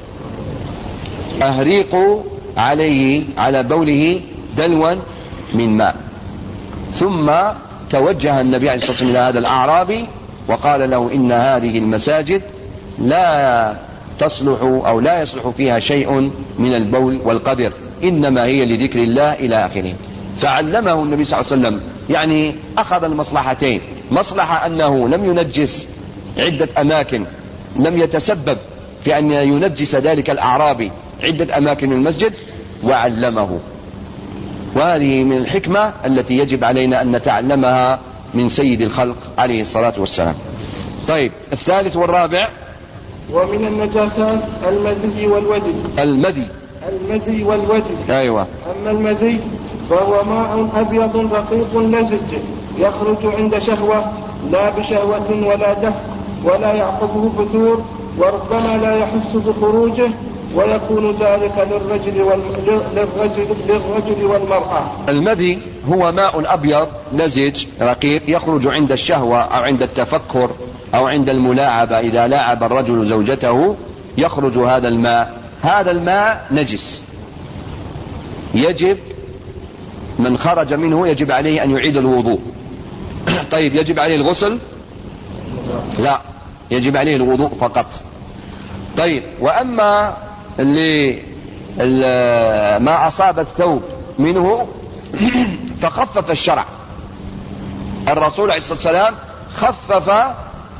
أهريقوا على بوله دلوا من ماء. ثم توجه النبي عليه الصلاة والسلام إلى هذا الأعرابي وقال له إن هذه المساجد لا تصلح أو لا يصلح فيها شيء من البول والقدر، إنما هي لذكر الله إلى آخره. فعلمه النبي صلى الله عليه وسلم، يعني أخذ المصلحتين، مصلحة أنه لم ينجس عدة أماكن، لم يتسبب في أن ينجس ذلك الأعرابي عدة أماكن المسجد، وعلمه. وهذه من الحكمة التي يجب علينا أن نتعلمها من سيد الخلق عليه الصلاة والسلام. طيب، الثالث والرابع. ومن النجاسات المذي والوجه. المذي والوجه. أيوة. أما المذي فهو ماء أبيض رقيق لزج يخرج عند شهوة، لا بشهوة ولا دفق ولا يعقبه فتور، وربما لا يحس بخروجه، ويكون ذلك للرجل والمرأة. المذي هو ماء أبيض لزج رقيق يخرج عند الشهوة أو عند التفكر أو عند الملاعبة، إذا لاعب الرجل زوجته يخرج هذا الماء. هذا الماء نجس، يجب من خرج منه يجب عليه أن يعيد الوضوء. طيب، يجب عليه الغسل؟ لا، يجب عليه الوضوء فقط. طيب، وأما ما أصاب الثوب منه فخفف الشرع، الرسول عليه الصلاة والسلام خفف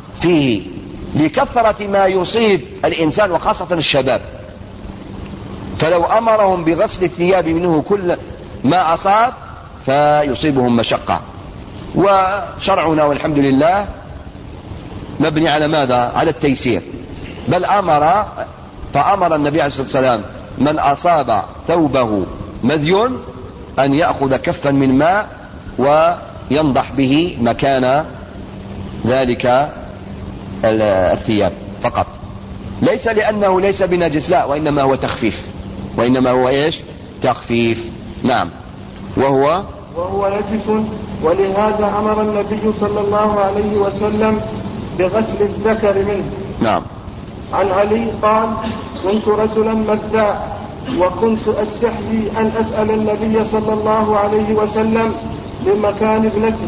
فيه لكثرة ما يصيب الإنسان وخاصة الشباب. فلو أمرهم بغسل الثياب منه كل ما أصاب فيصيبهم مشقة. وشرعنا والحمد لله مبني على ماذا؟ على التيسير. بل فأمر النبي عليه الصلاة والسلام من أصاب ثوبه مذي أن يأخذ كفا من ماء وينضح به مكان ذلك الثياب فقط، ليس لأنه ليس بنجس، لا، وإنما هو تخفيف. وإنما هو إيش؟ تخفيف. نعم. وهو نجس. ولهذا أمر النبي صلى الله عليه وسلم بغسل الذكر منه. نعم. عن علي قال: كنت رجلا مذاء وكنت أستحيي أن أسأل النبي صلى الله عليه وسلم لمكان ابنتي،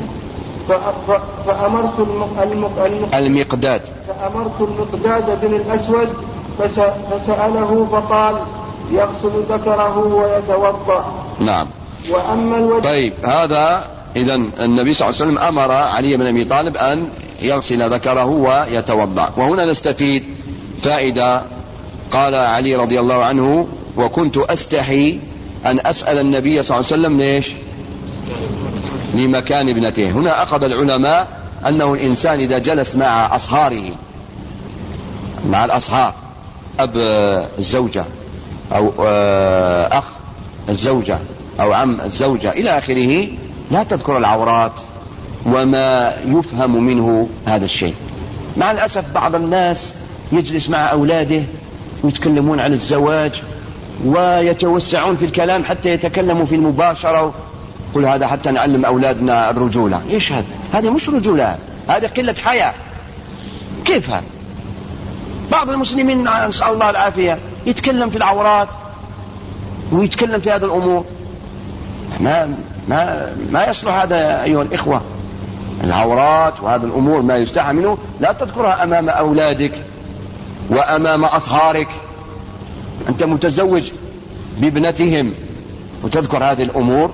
فأمرت المقداد بن الأسود فسأله فقال: يغسل ذكره ويتوضأ. نعم. وأما الوجه. طيب، هذا إذن النبي صلى الله عليه وسلم أمر علي بن أبي طالب أن يغسل ذكره ويتوضأ. وهنا نستفيد فائدة. قال علي رضي الله عنه: وكنت أستحي أن أسأل النبي صلى الله عليه وسلم ليش؟ لمكان ابنته. هنا أخذ العلماء أنه الإنسان إذا جلس مع أصهاره، مع الأصهار، أب الزوجة أو أخ الزوجة أو عم الزوجة إلى آخره، لا تذكر العورات وما يفهم منه هذا الشيء. مع الأسف بعض الناس يجلس مع أولاده ويتكلمون عن الزواج ويتوسعون في الكلام حتى يتكلموا في المباشرة. قل هذا حتى نعلم أولادنا الرجولة. إيش هذا؟ هذا مش رجولة، هذا قلة حياة. كيف هذا؟ بعض المسلمين نسأل الله العافية يتكلم في العورات ويتكلم في هذه الأمور. ما يصلح هذا أيها الإخوة. العورات وهذه الأمور ما يستحى منه لا تذكرها أمام أولادك وأمام أصهارك. أنت متزوج بابنتهم وتذكر هذه الأمور.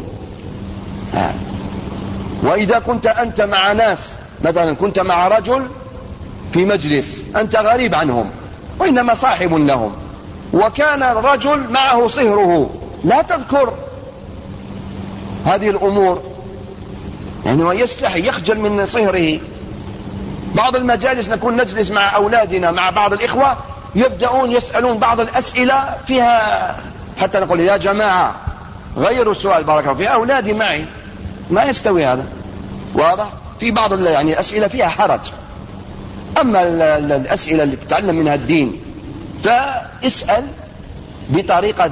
وإذا كنت أنت مع ناس، مثلا كنت مع رجل في مجلس، أنت غريب عنهم وإنما صاحب لهم، وكان الرجل معه صهره، لا تذكر هذه الأمور، يعني هو يستحي يخجل من صهره. بعض المجالس نكون نجلس مع أولادنا مع بعض الإخوة يبدأون يسألون بعض الأسئلة فيها حتى نقول يا جماعة غيروا السؤال بارك الله في أولادي معي، ما يستوي هذا. واضح؟ في بعض يعني أسئلة فيها حرج. أما الأسئلة اللي تتعلم منها الدين فاسأل بطريقة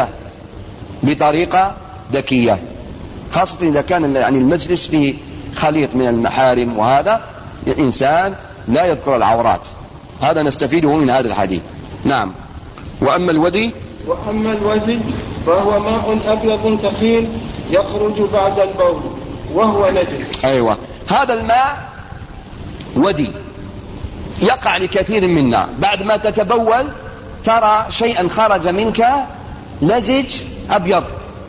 ذكية، خاصة إذا كان يعني المجلس فيه خليط من المحارم، وهذا الإنسان لا يذكر العورات. هذا نستفيده من هذا الحديث. نعم. وأما الودي فهو ماء أبيض ثقيل يخرج بعد البول وهو نجس. أيوة، هذا الماء ودي يقع لكثير منا بعد ما تتبول ترى شيئا خرج منك لزج أبيض،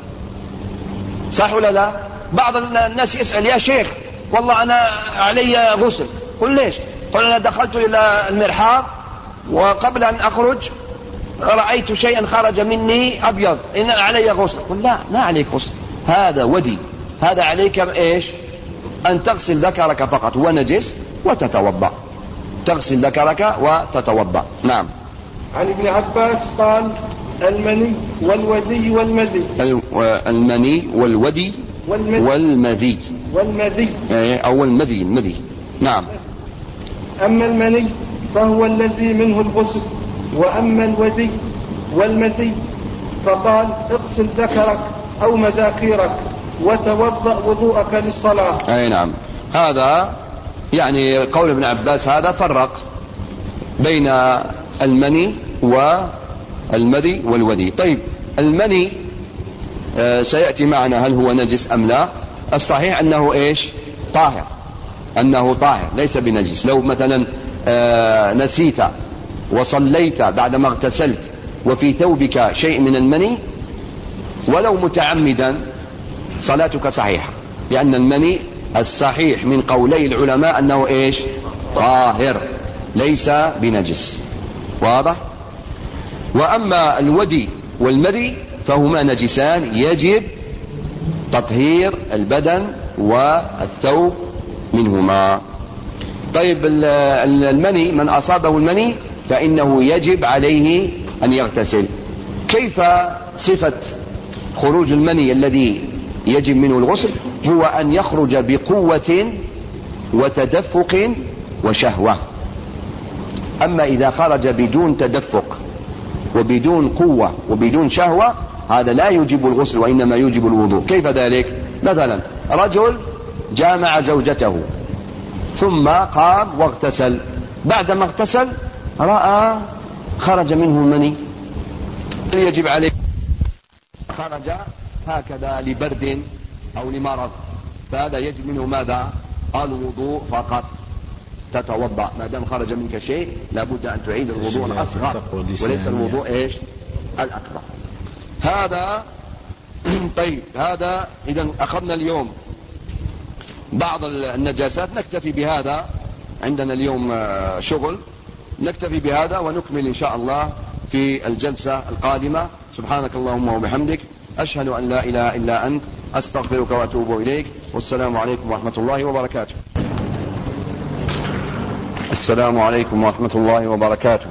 صح ولا لا؟ بعض الناس يسأل: يا شيخ والله أنا علي غسل. قل ليش؟ قل: أنا دخلت إلى المرحاض وقبل أن أخرج رأيت شيئا خرج مني أبيض، إن علي غسل. قل: لا عليك غسل، هذا ودي، هذا عليك إيش؟ أن تغسل ذكرك فقط، هو نجس، وتتوضأ، تغسل ذكرك وتتوضأ. نعم. عن ابن عباس قال: المني والودي والمذي. المني والودي والمذي أو المذي. نعم. أما المني فهو الذي منه الغسل، وأما الودي والمذي فقال: اغسل ذكرك أو مذاكيرك وتوضأ وضوءك للصلاة. أي نعم. هذا يعني قول ابن عباس هذا فرق بين المني والمذي والودي. طيب، المني سيأتي معنا هل هو نجس أم لا. الصحيح أنه إيش؟ طاهر، أنه طاهر ليس بنجس. لو مثلا نسيت وصليت بعدما اغتسلت وفي ثوبك شيء من المني ولو متعمدا صلاتك صحيحة، لأن المني الصحيح من قولي العلماء أنه إيش؟ طاهر ليس بنجس. واضح؟ وأما الودي والمذي فهما نجسان يجب تطهير البدن والثوب منهما. طيب المني، من أصابه المني فإنه يجب عليه أن يغتسل. كيف صفة خروج المني الذي يجب منه الغسل؟ هو أن يخرج بقوة وتدفق وشهوة. أما إذا خرج بدون تدفق وبدون قوة وبدون شهوة هذا لا يجب الغسل وإنما يجب الوضوء. كيف ذلك؟ مثلا رجل جامع زوجته ثم قام واغتسل، بعدما اغتسل رأى خرج منه المني، يجب عليه خرج هكذا لبرد أو لمرض، فهذا يجب منه ماذا؟ الوضوء فقط. تتوضأ ما دام خرج منك شيء لابد أن تعيد الوضوء الأصغر وليس الوضوء إيش؟ الأكبر. هذا طيب، هذا إذا أخذنا اليوم بعض النجاسات، نكتفي بهذا، عندنا اليوم شغل، نكتفي بهذا ونكمل إن شاء الله في الجلسة القادمة. سبحانك اللهم وبحمدك، أشهد أن لا إله إلا أنت، أستغفرك وأتوب إليك، والسلام عليكم ورحمة الله وبركاته. السلام عليكم ورحمة الله وبركاته.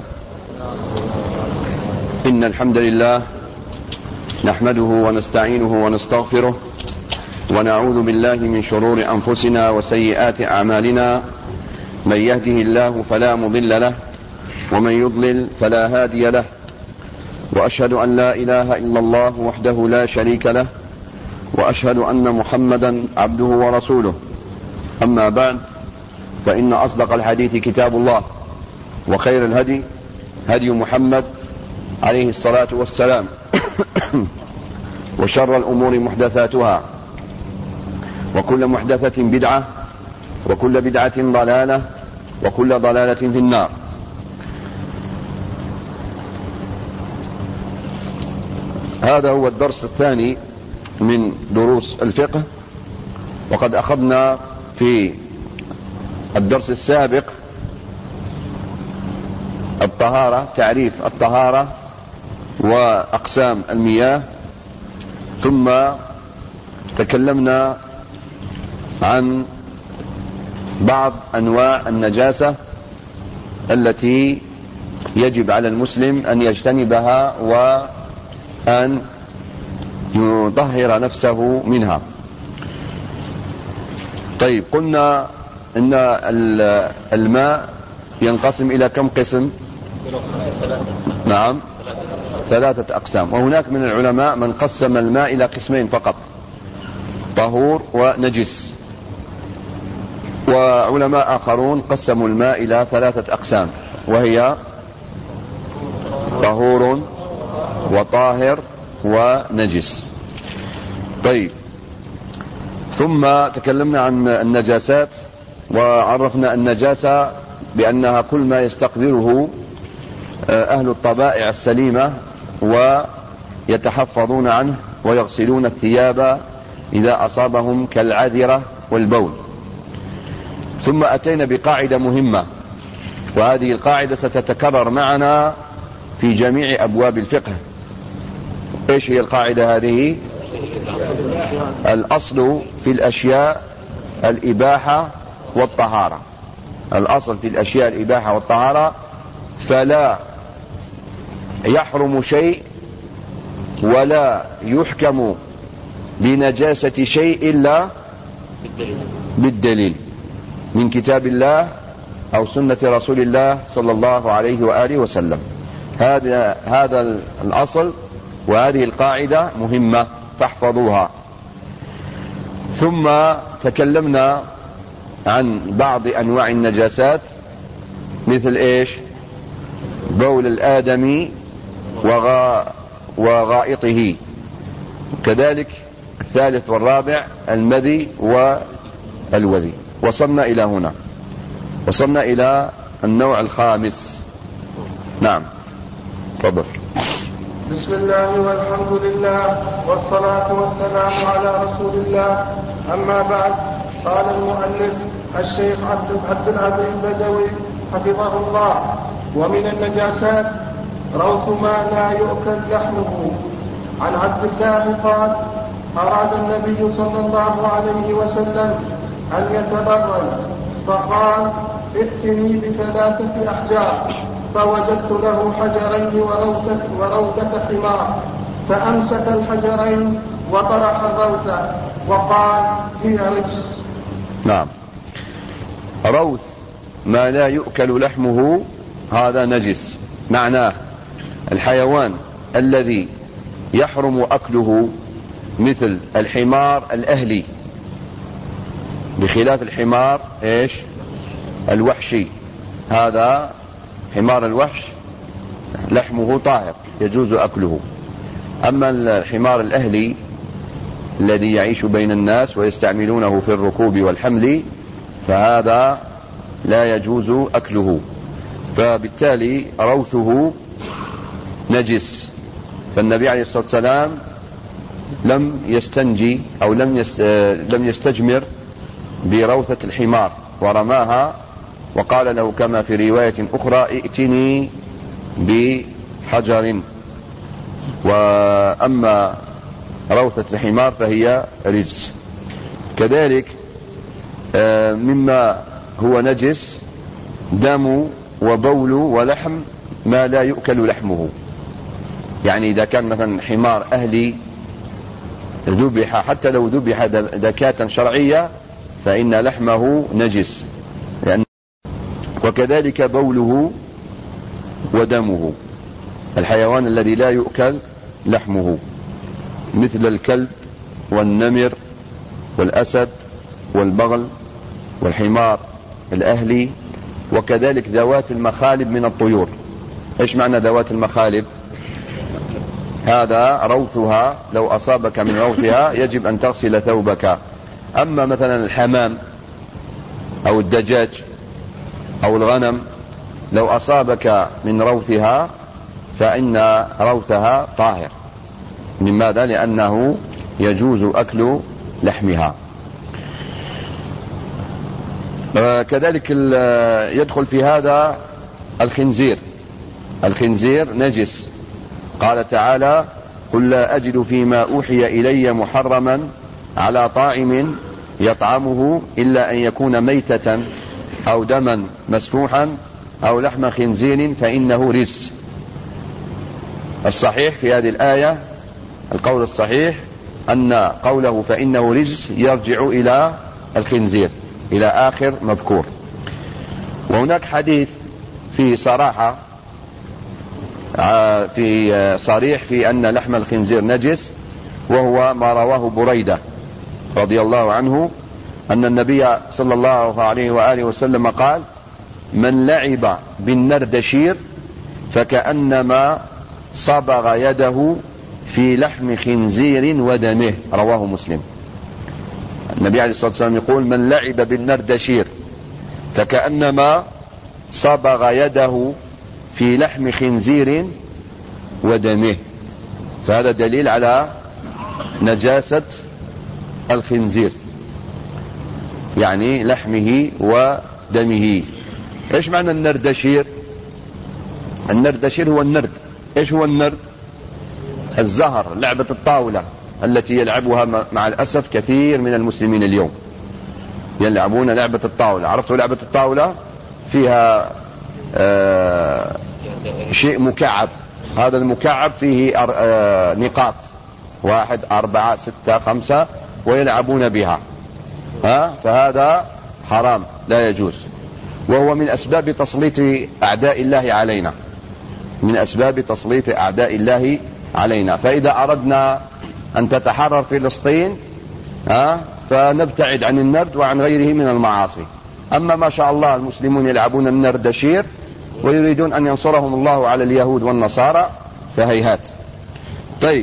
إن الحمد لله نحمده ونستعينه ونستغفره ونعوذ بالله من شرور أنفسنا وسيئات أعمالنا، من يهده الله فلا مضل له ومن يضلل فلا هادي له، وأشهد أن لا إله إلا الله وحده لا شريك له، وأشهد أن محمدا عبده ورسوله. أما بعد، فإن أصدق الحديث كتاب الله، وخير الهدي هدي محمد عليه الصلاة والسلام، وشر الأمور محدثاتها، وكل محدثة بدعة، وكل بدعة ضلالة، وكل ضلالة في النار. هذا هو الدرس الثاني من دروس الفقه، وقد أخذنا في الدرس السابق الطهارة، تعريف الطهارة وأقسام المياه، ثم تكلمنا عن بعض أنواع النجاسة التي يجب على المسلم أن يجتنبها وأن يطهر نفسه منها. طيب، قلنا إن الماء ينقسم إلى كم قسم؟ نعم، 3 أقسام. وهناك من العلماء من قسم الماء إلى قسمين فقط، طهور ونجس، وعلماء آخرون قسموا الماء إلى 3 أقسام، وهي طهور وطاهر ونجس. طيب، ثم تكلمنا عن النجاسات، وعرفنا النجاسة بأنها كل ما يستقذره أهل الطبائع السليمة ويتحفظون عنه ويغسلون الثياب إذا أصابهم كالعذرة والبول. ثم أتينا بقاعدة مهمة، وهذه القاعدة ستتكرر معنا في جميع أبواب الفقه. إيش هي القاعدة هذه؟ الأصل في الأشياء الإباحة والطهارة. الأصل في الأشياء الإباحة والطهارة، فلا يحرم شيء ولا يحكم بنجاسة شيء إلا بالدليل من كتاب الله أو سنة رسول الله صلى الله عليه وآله وسلم. هذا الأصل وهذه القاعدة مهمة، فاحفظوها. ثم تكلمنا عن بعض أنواع النجاسات، مثل إيش؟ بول الآدمي وغائطه، كذلك الثالث والرابع المذي والوذي. وصلنا إلى هنا، وصلنا إلى النوع الخامس. نعم، تفضل. بسم الله والحمد لله والصلاة والسلام على رسول الله. أما بعد، قال المؤلف الشيخ عبد العزيز البدوي حفظه الله: ومن النجاسات روث ما لا يؤكل لحمه. عن عبد الله قال: أراد النبي صلى الله عليه وسلم أن يتبرج، فقال: ائتني ب3 أحجار، فوجدت له حجرين وروثة حمار، فأمسك الحجرين وطرح الروثة وقال: هي رجس. نعم. روث ما لا يؤكل لحمه هذا نجس، معناه الحيوان الذي يحرم أكله، مثل الحمار الأهلي، بخلاف الحمار الوحشي. هذا حمار الوحش لحمه طاهر يجوز أكله. أما الحمار الأهلي الذي يعيش بين الناس ويستعملونه في الركوب والحمل فهذا لا يجوز أكله، فبالتالي روثه نجس. فالنبي عليه الصلاة والسلام لم يستنجي أو لم يستجمر بروثة الحمار ورماها، وقال له كما في رواية أخرى: ائتني بحجر. وأما روثة الحمار فهي رجس. كذلك مما هو نجس دم وبول ولحم ما لا يؤكل لحمه. يعني إذا كان مثلا حمار أهلي ذبح، حتى لو ذبح ذكاة شرعية فإن لحمه نجس، وكذلك بوله ودمه، الحيوان الذي لا يؤكل لحمه، مثل الكلب والنمر والأسد والبغل والحمار الأهلي، وكذلك ذوات المخالب من الطيور. إيش معنى ذوات المخالب؟ هذا روثها، لو أصابك من روثها يجب أن تغسل ثوبك. أما مثلا الحمام أو الدجاج أو الغنم لو أصابك من روثها فإن روثها طاهر. لماذا؟ لأنه يجوز أكل لحمها. كذلك يدخل في هذا الخنزير. الخنزير نجس. قال تعالى: قل لا أجد فيما أوحي إلي محرما على طاعم يطعمه إلا أن يكون ميتة أو دما مسفوحا أو لحم خنزير فإنه رجس. الصحيح في هذه الآية، القول الصحيح أن قوله فإنه رجس يرجع إلى الخنزير، إلى آخر مذكور. وهناك حديث في صراحة، في صريح في أن لحم الخنزير نجس، وهو ما رواه بريدة رضي الله عنه أن النبي صلى الله عليه وآله وسلم قال: من لعب بالنردشير فكأنما صبغ يده في لحم خنزير ودمه. رواه مسلم. النبي عليه الصلاة والسلام يقول: من لعب بالنردشير فكأنما صبغ يده في لحم خنزير ودمه. فهذا دليل على نجاسة الخنزير، يعني لحمه ودمه. ايش معنى النردشير؟ النردشير هو النرد. ايش هو النرد؟ الزهر، لعبة الطاولة التي يلعبها مع الأسف كثير من المسلمين اليوم، يلعبون لعبة الطاولة. عرفتوا لعبة الطاولة؟ فيها شيء مكعب، هذا المكعب فيه نقاط 1 4 6 5 ويلعبون بها، فهذا حرام لا يجوز، وهو من أسباب تسليط أعداء الله علينا، من أسباب تسليط أعداء الله علينا. فإذا أردنا أن تتحرر فلسطين فنبتعد عن النرد وعن غيره من المعاصي. أما ما شاء الله المسلمون يلعبون النردشير ويريدون أن ينصرهم الله على اليهود والنصارى، فهيهات. طيب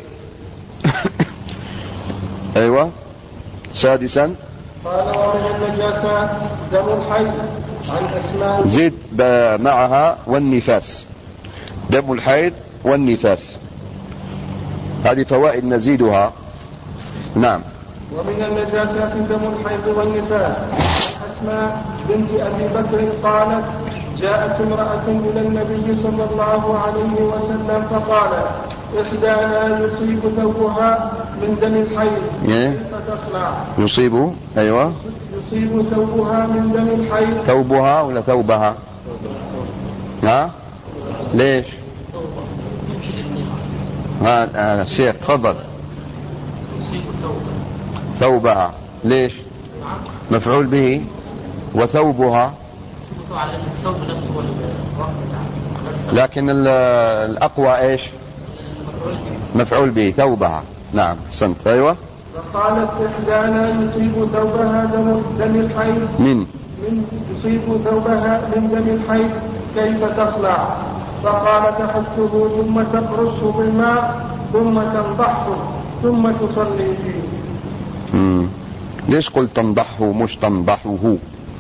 أيوة. سادسا، قال: ومن النجاسات دم الحي. عن أسماء زيد معها والنفاس، دم الحيض والنفاس، هذه فوائد نزيدها. نعم. ومن النجاسات دم الحيض والنفاس. عن أسماء بنت أبي بكر قالت: جاءت امرأة إلى النبي صلى الله عليه وسلم فقالت إحدانا يصيب ثوبها من دم الحيض كيف تصنع؟ يصيب ثوبها من دم الحيض. ثوبها ولا ثوبها؟ ليش؟ الشيخ تفضل. ثوبها ليش؟ مفعول به. وثوبها لكن الأقوى إيش؟ مفعول به. ثوبها. نعم أحسنت. أيوة. فقالت إحدانا يصيب ثوبها دم الحيض يصيب ثوبها من دم الحيض كيف تصنع؟ فقال تحثه ثم تقرصه بالماء ثم تنضحه ثم تصلي فيه. ليش قلت تنضحه مش تنضحه؟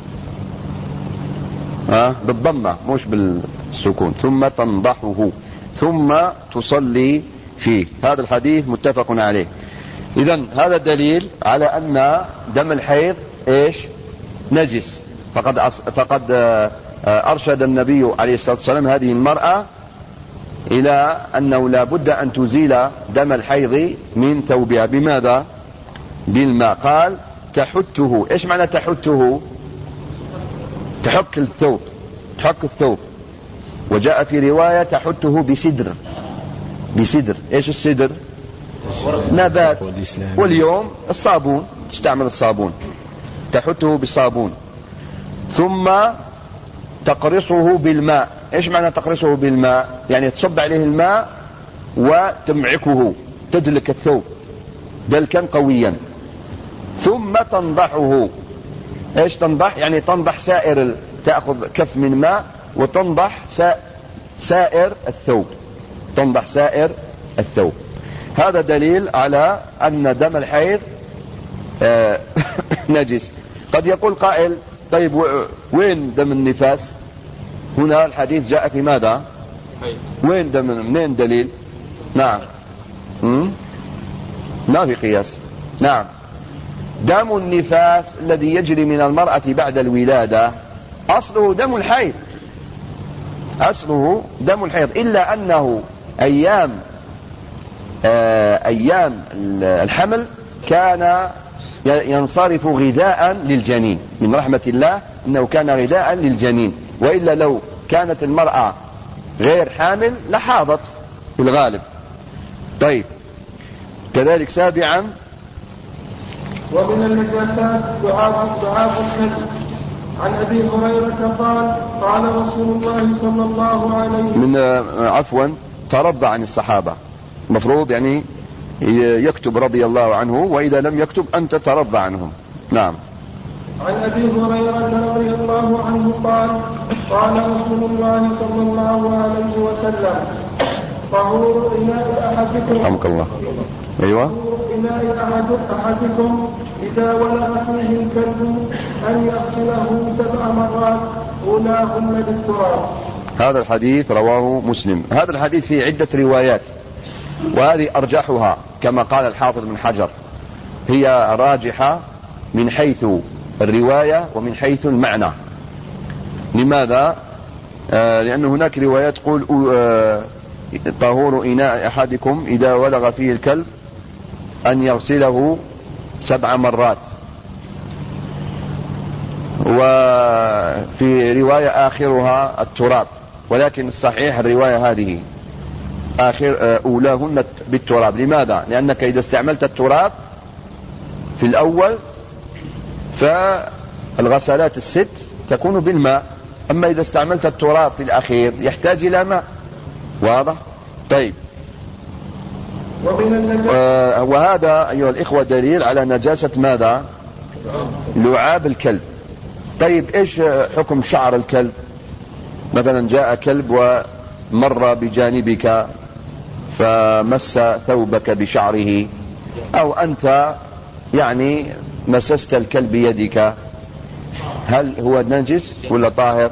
بالضمة مش بالسكون. ثم تنضحه ثم تصلي فيه. هذا الحديث متفق عليه. إذن هذا دليل على أن دم الحيض إيش؟ نجس. فقد أرشد النبي عليه الصلاة والسلام هذه المرأة إلى أنه لا بد أن تزيل دم الحيض من ثوبها. بماذا؟ بالماء. قال تحته. إيش معنى تحته؟ تحك الثوب. وجاء في رواية تحته بسدر. إيش السدر؟ نبات. واليوم الصابون، تستعمل الصابون. تحته بالصابون. ثم تقرصه بالماء. إيش معنى تقرصه بالماء؟ يعني تصب عليه الماء وتمعكه، تدلك الثوب دلكا قويا. ثم تنضحه. إيش تنضح؟ يعني تنضح تأخذ كف من ماء وتنضح سائر الثوب. هذا دليل على أن دم الحيض نجس. قد يقول قائل طيب وين دم النفاس؟ هنا الحديث جاء في ماذا؟ وين منين دليل؟ نعم. ما في قياس. نعم. دم النفاس الذي يجري من المرأة بعد الولادة أصله دم الحيض، إلا أنه أيام الحمل كان ينصرف غذاء للجنين. من رحمة الله أنه كان غذاء للجنين، وإلا لو كانت المرأة غير حامل لحاضت في الغالب. طيب كذلك سابعا ومن النجاسات دعاء الكذب. عن أبي هريرة قال رسول الله صلى الله عليه وسلم ترضى عن الصحابة. مفروض يعني يكتب رضي الله عنه، وإذا لم يكتب أنت ترضى عنهم. نعم. عن أبي هريرة رضي الله عنه قال رسول الله صلى الله عليه وسلم طهور إناء أحدكم. رحمك الله. أيوة. طهور إناء أحدكم إذا ولغ فيه الكلب أن يغسله 7 مرات أولاهن بالتراب. هذا الحديث رواه مسلم. هذا الحديث فيه عدة روايات، وهذه أرجحها كما قال الحافظ بن حجر، هي راجحة من حيث الرواية ومن حيث المعنى. لماذا؟ لأن هناك روايات تقول طهور إناء أحدكم إذا ولغ فيه الكلب أن يغسله 7 مرات، وفي رواية آخرها التراب، ولكن الصحيح الرواية هذه أولاهن بالتراب. لماذا؟ لأنك إذا استعملت التراب في الأول فالغسلات 6 تكون بالماء، أما إذا استعملت التراب في الأخير يحتاج إلى ماء. واضح؟ طيب. وهذا أيها الإخوة دليل على نجاسة ماذا؟ لعاب الكلب. طيب إيش حكم شعر الكلب؟ مثلا جاء كلب ومر بجانبك فمس ثوبك بشعره، أو أنت يعني مسست الكلب بيدك، هل هو نجس ولا طاهر؟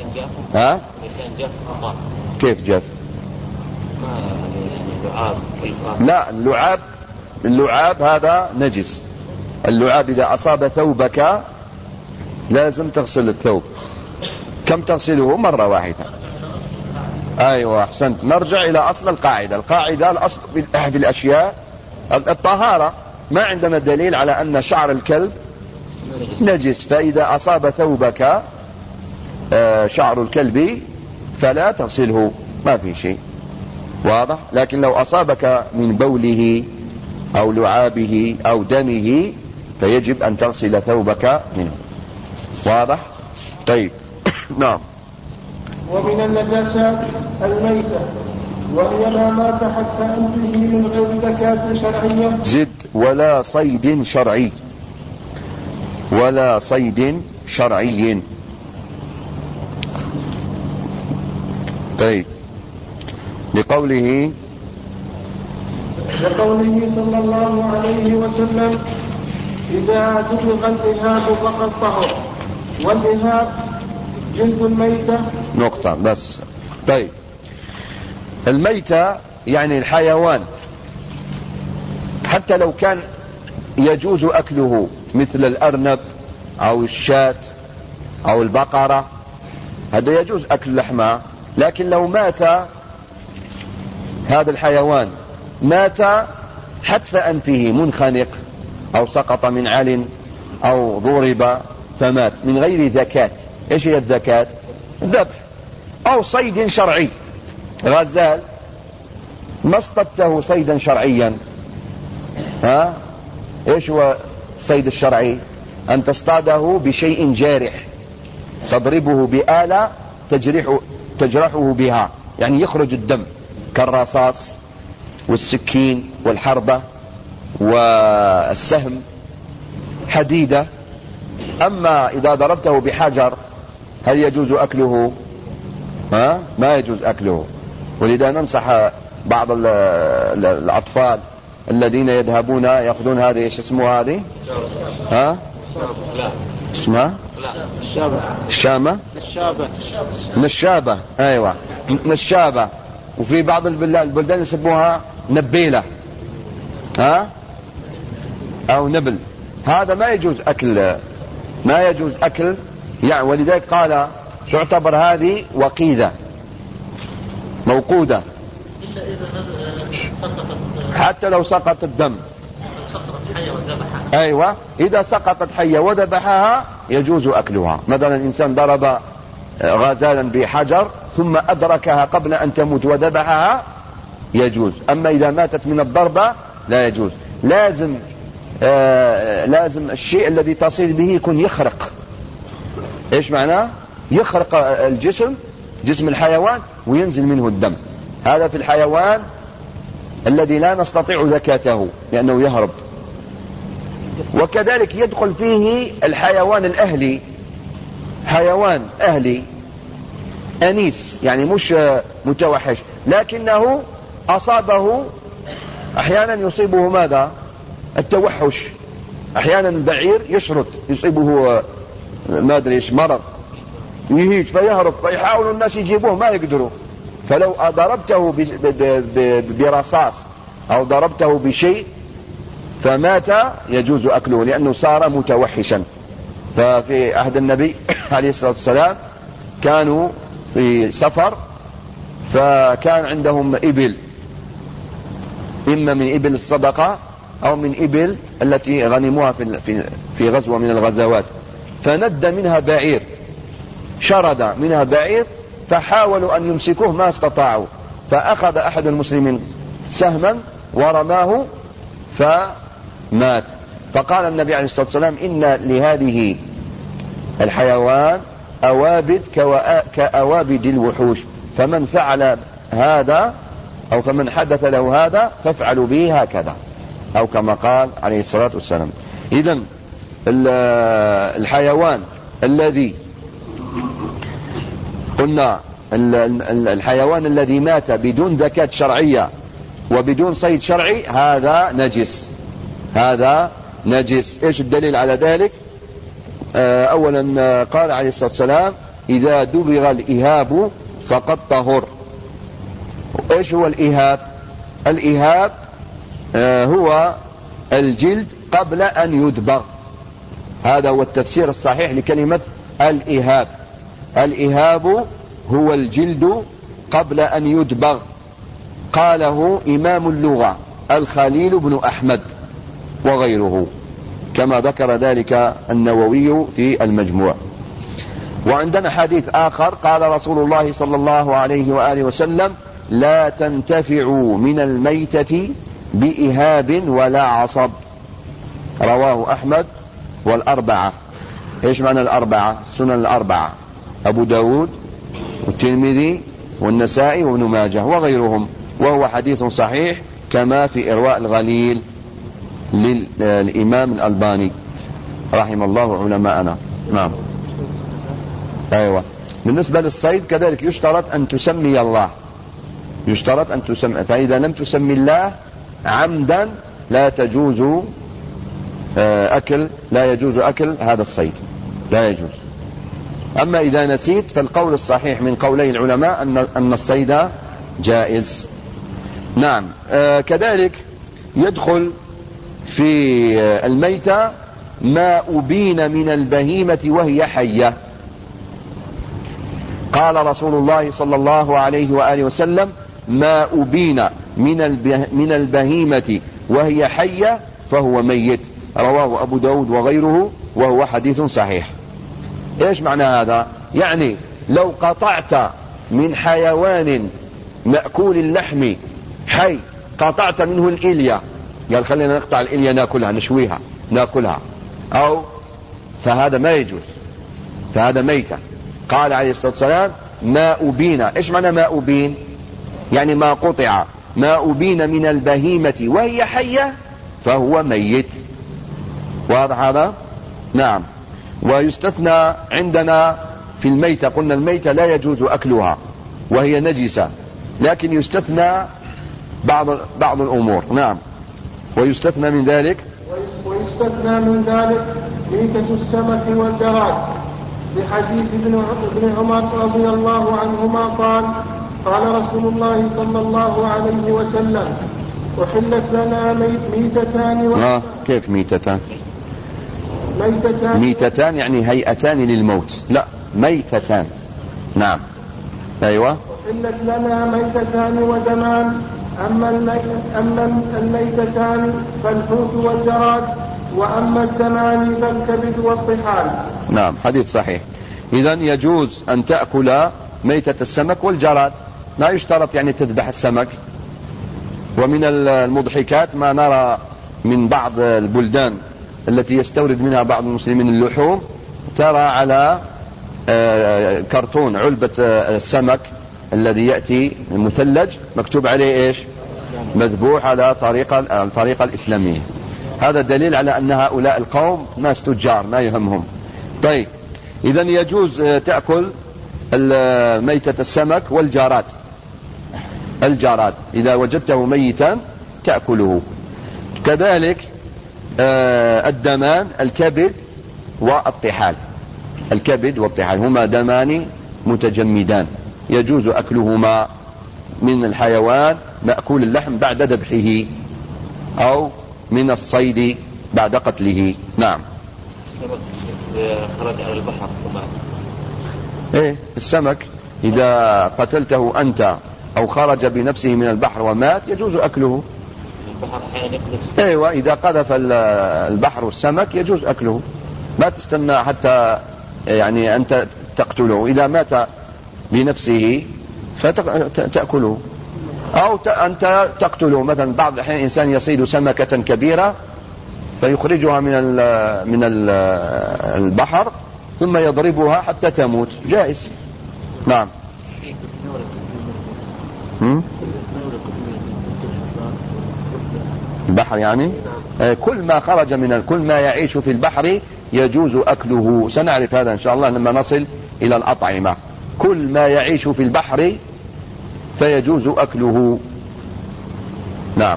كيف جاف؟ لا، اللعاب هذا نجس. اللعاب إذا أصاب ثوبك لازم تغسل الثوب، كم تغسله؟ مرة واحدة. أيوة أحسنت. نرجع إلى أصل القاعدة. القاعدة الأصل في الأشياء الطهارة. ما عندنا دليل على أن شعر الكلب نجس، فإذا أصاب ثوبك شعر الكلب فلا تغسله، ما في شيء، واضح. لكن لو أصابك من بوله أو لعابه أو دمه فيجب أن تغسل ثوبك منه، واضح. طيب نعم. ومن النجاسات الميتة، وهي ما مات حتى أنفه من غير زكاة شرعية. زد ولا صيد شرعي، ولا صيد شرعي. طيب لقوله صلى الله عليه وسلم: إذا دبغ الإهاب فقد طهر. والإهاب جلد الميتة. نقطة بس. طيب الميتة يعني الحيوان، حتى لو كان يجوز أكله مثل الأرنب أو الشاة أو البقرة، هذا يجوز أكل لحمه. لكن لو مات هذا الحيوان، مات حتف أنفه منخنق أو سقط من عل أو ضرب فمات من غير زكاة. إيش هي الزكاة؟ ذبح. أو صيد شرعي، غزال ما اصطدته صيدا شرعيا، إيش هو الصيد الشرعي؟ أن تصطاده بشيء جارح، تضربه بآلة تجرحه بها، يعني يخرج الدم، كالرصاص والسكين والحربة والسهم، حديدة. أما إذا ضربته بحجر هل يجوز أكله؟ ما يجوز أكله. ولذا ننصح بعض الأطفال الذين يذهبون يأخذون هذه، ايش اسمه هذه؟ اسمها الشامة، نشابة. ايوه نشابة. وفي بعض البلدان يسموها نبيلة او نبل. هذا ما يجوز اكل، ما يجوز اكل يعني. ولذلك قال تعتبر هذه وقيدة موقودة، حتى لو سقط الدم. ايوه اذا سقطت حية وذبحها يجوز اكلها. مثلا انسان ضرب غزالا بحجر ثم ادركها قبل ان تموت وذبحها يجوز. اما اذا ماتت من الضربة لا يجوز. لازم الشيء الذي تصيد به يكون يخرق. ايش معناه؟ يخرق الجسم، جسم الحيوان، وينزل منه الدم. هذا في الحيوان الذي لا نستطيع زكاته لأنه يهرب. وكذلك يدخل فيه الحيوان الأهلي، حيوان أهلي أنيس، يعني مش متوحش، لكنه أصابه أحيانا يصيبه ماذا؟ التوحش. أحيانا البعير يشرد يصيبه ما أدري إيش مرض، يهيج فيهرب، فيحاول الناس يجيبوه ما يقدروا. فلو ضربته برصاص أو ضربته بشيء فمات يجوز أكله لأنه صار متوحشا. ففي عهد النبي عليه الصلاة والسلام كانوا في سفر، فكان عندهم إبل، إما من إبل الصدقة أو من إبل التي غنموها في غزوة من الغزوات، فند منها بعير، شرد منها بعير، فحاولوا أن يمسكوه ما استطاعوا، فأخذ أحد المسلمين سهما ورماه فمات. فقال النبي عليه الصلاة والسلام: إن لهذه الحيوان أوابد كأوابد الوحوش، فمن فعل هذا أو فمن حدث له هذا فافعلوا به هكذا، أو كما قال عليه الصلاة والسلام. إذن الحيوان الذي قلنا الحيوان الذي مات بدون زكاة شرعية وبدون صيد شرعي هذا نجس، هذا نجس. إيش الدليل على ذلك؟ أولا قال عليه الصلاة والسلام: إذا دبغ الإهاب فقد طهر. إيش هو الإهاب؟ الإهاب هو الجلد قبل أن يدبغ. هذا هو التفسير الصحيح لكلمة الإهاب. الإهاب هو الجلد قبل أن يدبغ، قاله إمام اللغة الخليل بن أحمد وغيره، كما ذكر ذلك النووي في المجموع. وعندنا حديث آخر قال رسول الله صلى الله عليه وآله وسلم: لا تنتفعوا من الميتة بإهاب ولا عصب، رواه أحمد والأربعة. إيش معنى الأربعة؟ سنن الأربعة: أبو داود والترمذي والنسائي وابن ماجه وغيرهم، وهو حديث صحيح كما في إرواء الغليل للإمام الألباني رحم الله علماءنا. نعم. أيوة. بالنسبة للصيد كذلك يشترط أن تسمي الله، يشترط أن تسمي، فإذا لم تسمي الله عمدا لا تجوز لا يجوز أكل هذا الصيد، لا يجوز. أما إذا نسيت فالقول الصحيح من قولي العلماء أن الصيد جائز. نعم. كذلك يدخل في الميتة ما أبين من البهيمة وهي حية. قال رسول الله صلى الله عليه وآله وسلم: ما أبين من البهيمة وهي حية فهو ميت، رواه أبو داود وغيره، وهو حديث صحيح. إيش معنى هذا؟ يعني لو قطعت من حيوان مأكول اللحم حي، قطعت منه الإلية، قال خلينا نقطع الإلية ناكلها، نشويها ناكلها، أو فهذا ما يجوز، فهذا ميتة. قال عليه الصلاة والسلام: ما أبين. إيش معنى ما أبين؟ يعني ما قطع، ما أبين من البهيمة وهي حية فهو ميت. واضح هذا؟ نعم. ويستثنى عندنا في الميتة، قلنا الميتة لا يجوز أكلها وهي نجسة، لكن يستثنى بعض الأمور. نعم. ويستثنى من ذلك ميتة السمك والجراد، لحديث ابن عمر رضي الله عنهما قال رسول الله صلى الله عليه وسلم: أحلت لنا ميتتان. كيف ميتتان؟ ميتتان يعني هيئتان للموت، لا ميتتان. نعم. أيوة. أحلت لنا ميتتان ودمان، أما الميتتان فالحوت والجراد، وأما الدمان فالكبد والطحال. نعم، حديث صحيح. إذن يجوز أن تأكل ميتة السمك والجراد، لا يشترط يعني تذبح السمك. ومن المضحكات ما نرى من بعض البلدان التي يستورد منها بعض المسلمين اللحوم، ترى على كرتون علبة السمك الذي يأتي مثلج مكتوب عليه إيش؟ مذبوح على الطريقة الإسلامية. هذا دليل على أن هؤلاء القوم ناس تجار ما يهمهم. طيب، إذن يجوز تأكل ميتة السمك والجراد. الجراد إذا وجدته ميتا تأكله. كذلك الدمان الكبد والطحال. الكبد والطحال هما دمان متجمدان، يجوز أكلهما من الحيوان مأكول اللحم بعد ذبحه أو من الصيد بعد قتله. نعم. خرج على البحر ومات. إيه، السمك إذا قتلته أنت أو خرج بنفسه من البحر ومات يجوز أكله. البحر أحيانا يقذف. أيوة، إذا قذف البحر السمك يجوز أكله، ما تستنى حتى يعني أنت تقتله. إذا مات بنفسه فتأكله، أو أنت تقتله. مثلا بعض الأحيان الإنسان يصيد سمكة كبيرة فيخرجها من البحر ثم يضربها حتى تموت، جائز. نعم. البحر يعني كل ما خرج من كل ما يعيش في البحر يجوز أكله. سنعرف هذا إن شاء الله لما نصل إلى الأطعمة. كل ما يعيش في البحر فيجوز أكله. نعم.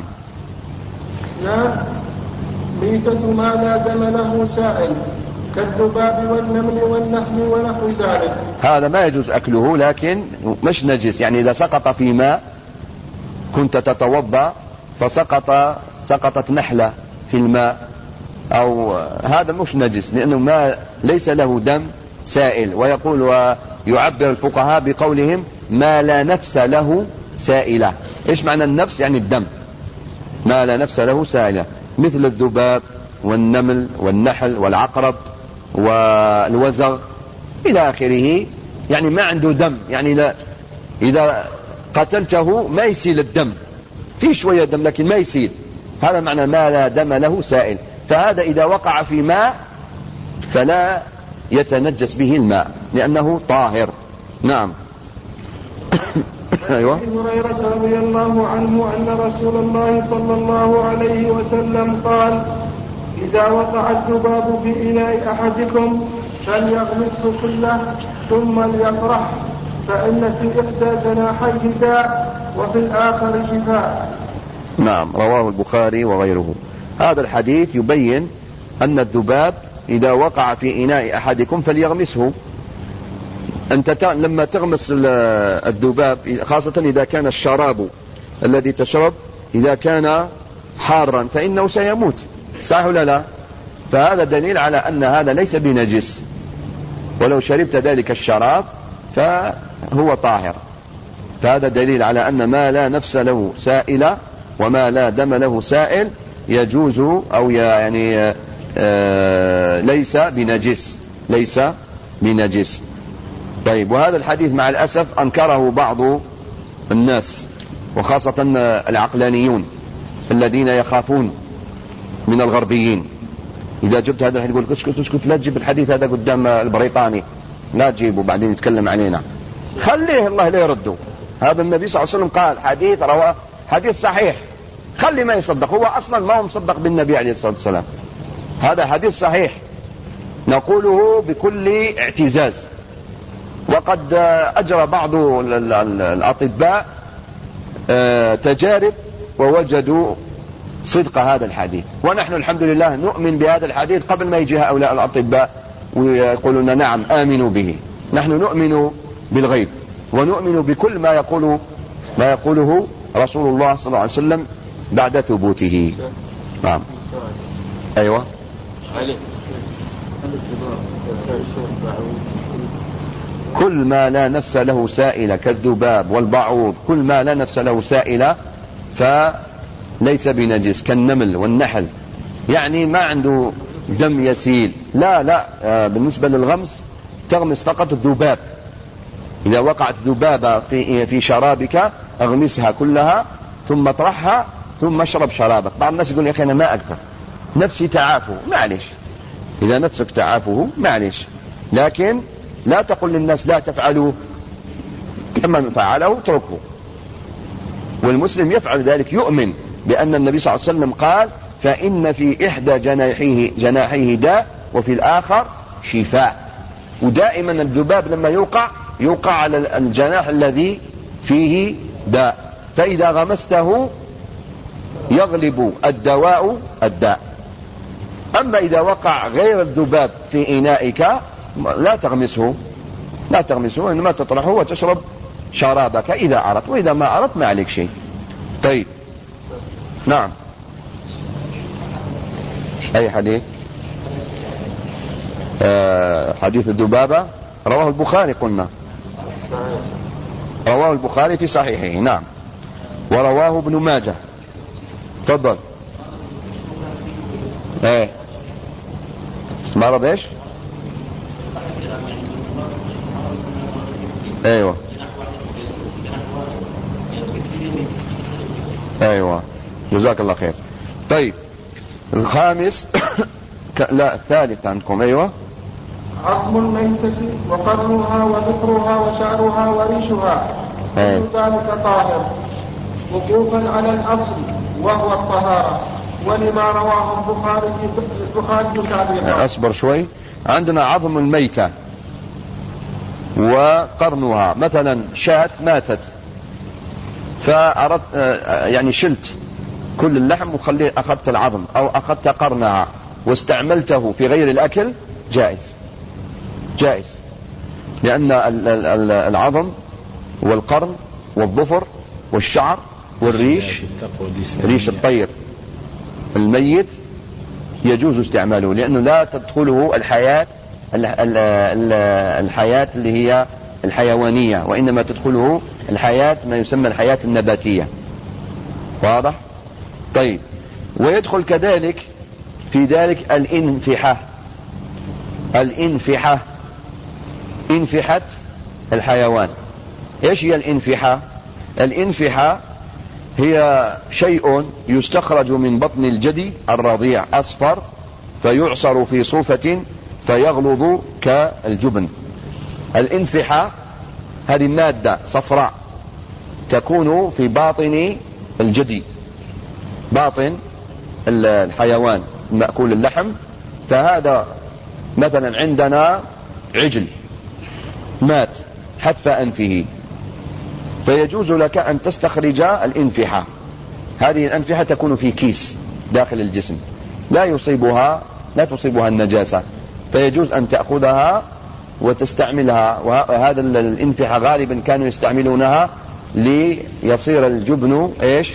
ميتة ما لا دم له سائل كالذباب والنمل والنحل ونحو ذلك، هذا ما يجوز أكله، لكن مش نجس. يعني إذا سقط في ماء كنت تتوضأ فسقطت نحلة في الماء، أو هذا مش نجس، لأنه ما ليس له دم سائل. ويقول يعبر الفقهاء بقولهم ما لا نفس له سائلة. إيش معنى النفس؟ يعني الدم. ما لا نفس له سائلة، مثل الذباب والنمل والنحل والعقرب والوزغ إلى آخره، يعني ما عنده دم، يعني لا إذا قتلته ما يسيل الدم، في شوية دم لكن ما يسيل، هذا معنى ما لا دم له سائل. فهذا إذا وقع في ماء فلا يتنجس به الماء لأنه طاهر. نعم. أيوة. أبي هريرة رضي الله عنه أن رسول الله صلى الله عليه وسلم قال: إذا وقع الذباب في إناء أحدكم فليغمسه كله ثم ليطرح، فإن في إحدى جناحيه داء وفي الآخر شفاء. نعم، رواه البخاري وغيره. هذا الحديث يبين أن الذباب إذا وقع في إناء أحدكم فليغمسه. أنت لما تغمس الذباب، خاصة إذا كان الشراب الذي تشرب إذا كان حارا فإنه سيموت، صح ولا لا؟ فهذا دليل على أن هذا ليس بنجس، ولو شربت ذلك الشراب فهو طاهر. فهذا دليل على أن ما لا نفس له سائلة وما لا دم له سائل يجوز، أو يعني ليس بنجس، ليس بنجس. طيب، وهذا الحديث مع الأسف أنكره بعض الناس، وخاصة العقلانيون الذين يخافون من الغربيين. إذا جبت هذا الحديث يقول اسكت لا تجيب الحديث هذا قدام البريطاني، لا تجيبه بعدين يتكلم علينا، خليه الله لا يرده. هذا النبي صلى الله عليه وسلم قال حديث رواه، حديث صحيح، خلي ما يصدق، هو أصلا ما هو مصدق بالنبي عليه الصلاة والسلام. هذا حديث صحيح نقوله بكل اعتزاز. وقد أجرى بعض الأطباء تجارب ووجدوا صدق هذا الحديث، ونحن الحمد لله نؤمن بهذا الحديث قبل ما يجي هؤلاء الأطباء ويقولون نعم آمنوا به. نحن نؤمن بالغيب ونؤمن بكل ما يقوله رسول الله صلى الله عليه وسلم بعد ثبوته. نعم. أيوة. كل ما لا نفس له سائلة كالذباب والبعوض، كل ما لا نفس له سائلة فليس بنجس، كالنمل والنحل، يعني ما عنده دم يسيل. لا بالنسبة للغمس تغمس فقط الذباب. إذا وقعت ذبابة في شرابك اغمسها كلها ثم اطرحها ثم اشرب شرابك. بعض الناس يقول يا أخي أنا ما أقدر، نفسي تعافه، معلش، إذا نفسك تعافه معلش، لكن لا تقل للناس لا تفعلوا، من فعله اتركه. والمسلم يفعل ذلك، يؤمن بأن النبي صلى الله عليه وسلم قال فإن في إحدى جناحيه داء وفي الآخر شفاء. ودائما الذباب لما يوقع على الجناح الذي فيه داء، فإذا غمسته يغلب الدواء الداء. أما إذا وقع غير الذباب في إنائك لا تغمسه، إنما تطرحه وتشرب شرابك إذا أردت، وإذا ما أردت ما عليك شيء. طيب. نعم. أي حديث؟ حديث الذبابة رواه البخاري، قلنا رواه البخاري في صحيحه. نعم. ورواه ابن ماجه. تفضل. مرض ايش؟ ايوه جزاك الله خير. طيب، الخامس لا الثالث عندكم. ايوه. عظم الميتة وقرنها وذكرها وشعرها وريشها كل ذلك طاهر، وقوفا على الأصل وهو الطهارة، ولما رواه البخاري تعليقا. أصبر شوي. عندنا عظم الميتة وقرنها، مثلا شاة ماتت فأردت يعني شلت كل اللحم أخذت العظم أو أخذت قرنها واستعملته في غير الأكل، جائز، لأن العظم والقرن والظفر والشعر والريش، ريش الطير الميت يجوز استعماله، لأنه لا تدخله الحياة اللي هي الحيوانية، وإنما تدخله الحياة ما يسمى الحياة النباتية. واضح؟ طيب، ويدخل كذلك في ذلك الانفحة. الانفحة، انفحت الحيوان. ايش هي الانفحة؟ الانفحة هي شيء يستخرج من بطن الجدي الرضيع أصفر، فيعصر في صوفة فيغلظ كالجبن. الانفحة هذه مادة صفراء تكون في باطن الجدي، باطن الحيوان مأكول اللحم. فهذا مثلا عندنا عجل مات حتف أنفه، فيجوز لك أن تستخرج الانفحة. هذه الانفحة تكون في كيس داخل الجسم، لا تصيبها النجاسة، فيجوز أن تأخذها وتستعملها. وهذا الانفحة غالبا كانوا يستعملونها ليصير الجبن ايش؟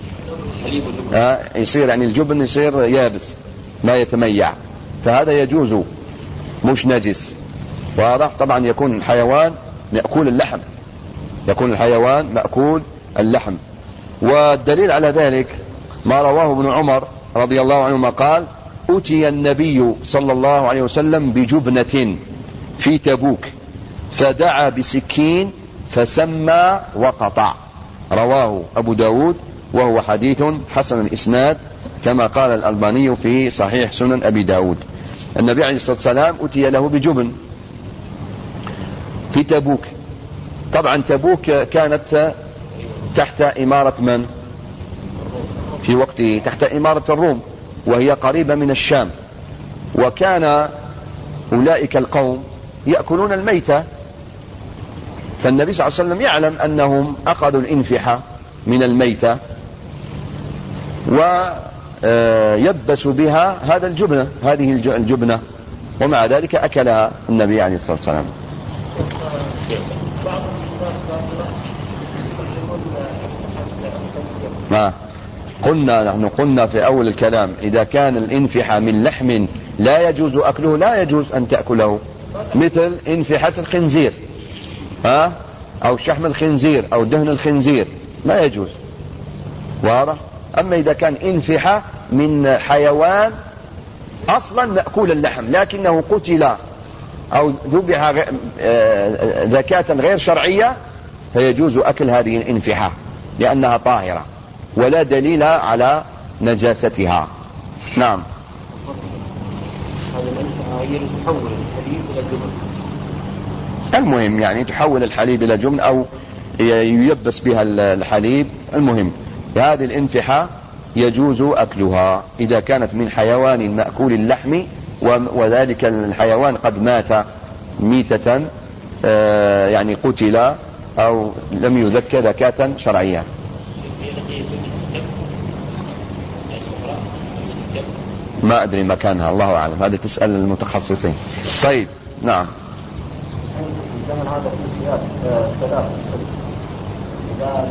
يصير يعني الجبن يصير يابس ما يتميع، فهذا يجوز مش نجس. واضح؟ طبعا يكون الحيوان مأكول اللحم، يكون الحيوان مأكول اللحم. والدليل على ذلك ما رواه ابن عمر رضي الله عنهما قال: أتي النبي صلى الله عليه وسلم بجبنة في تبوك فدعا بسكين فسمى وقطع. رواه أبو داود وهو حديث حسن الإسناد كما قال الألباني في صحيح سنن أبي داود. النبي عليه الصلاة والسلام أتي له بجبن في تبوك. طبعا تبوك كانت تحت إمارة من؟ في وقته تحت إمارة الروم، وهي قريبة من الشام. وكان أولئك القوم يأكلون الميتة، فالنبي صلى الله عليه وسلم يعلم أنهم أخذوا الانفحة من الميتة ويبس بها هذه الجبنة، ومع ذلك أكلها النبي عليه الصلاة والسلام. نحن قلنا في أول الكلام إذا كان الانفحة من لحم لا يجوز أكله لا يجوز أن تأكله، مثل انفحة الخنزير أو شحم الخنزير أو دهن الخنزير ما يجوز. واضح؟ أما إذا كان انفحة من حيوان أصلا مأكول اللحم لكنه قتل أو ذبح ذكاة غير شرعية فيجوز أكل هذه الانفحة لأنها طاهرة ولا دليل على نجاستها. نعم. المهم يعني تحول الحليب إلى جبن أو ييبس بها الحليب. المهم هذه الانفحة يجوز أكلها إذا كانت من حيوان مأكول اللحم وذلك الحيوان قد مات ميتة يعني قتل أو لم يذكى ذكاة شرعية. ما أدري مكانها، الله أعلم، هذا تسأل المتخصصين. طيب نعم. زمن هذا السياق ثلاث السلف إذا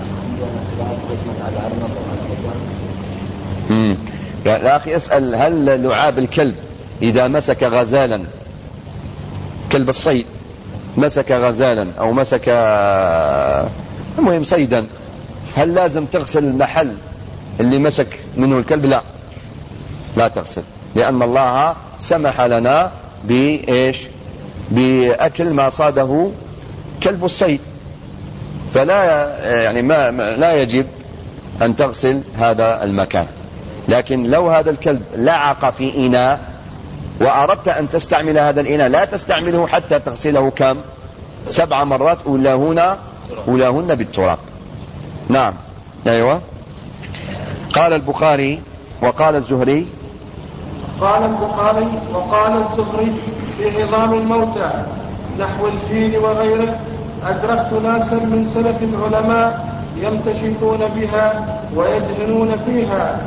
الأخ يسأل هل لعاب الكلب إذا مسك غزالا، كلب الصيد مسك غزالا أو مسك المهم صيدا، هل لازم تغسل المحل اللي مسك منه الكلب؟ لا تغسل، لأن الله سمح لنا بإيش؟ بأكل ما صاده كلب الصيد، فلا يعني لا يجب أن تغسل هذا المكان. لكن لو هذا الكلب لعق في إناء وأردت أن تستعمل هذا الإناء لا تستعمله حتى تغسله كم؟ 7 مرات أولاهن بالتراب. نعم. أيوة. قال البخاري وقال الزهري. قال البخاري وقال الزهري في عظام الموتى نحو الفيل وغيره: أدركت ناسا من سلف العلماء يمتشطون بها ويدهنون فيها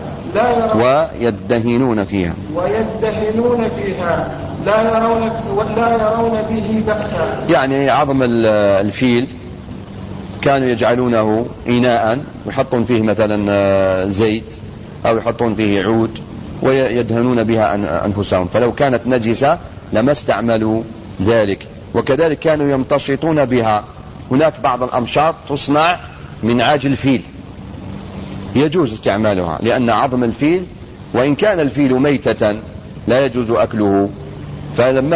لا يرون به بأسا. يعني عظم الفيل كانوا يجعلونه إناء ويحطون فيه مثلا زيت أو يحطون فيه عود ويدهنون بها أنفسهم، فلو كانت نجسة لما استعملوا ذلك. وكذلك كانوا يمتشطون بها. هناك بعض الأمشاط تصنع من عاج الفيل، يجوز استعمالها، لأن عظم الفيل وإن كان الفيل ميتة لا يجوز أكله، فلما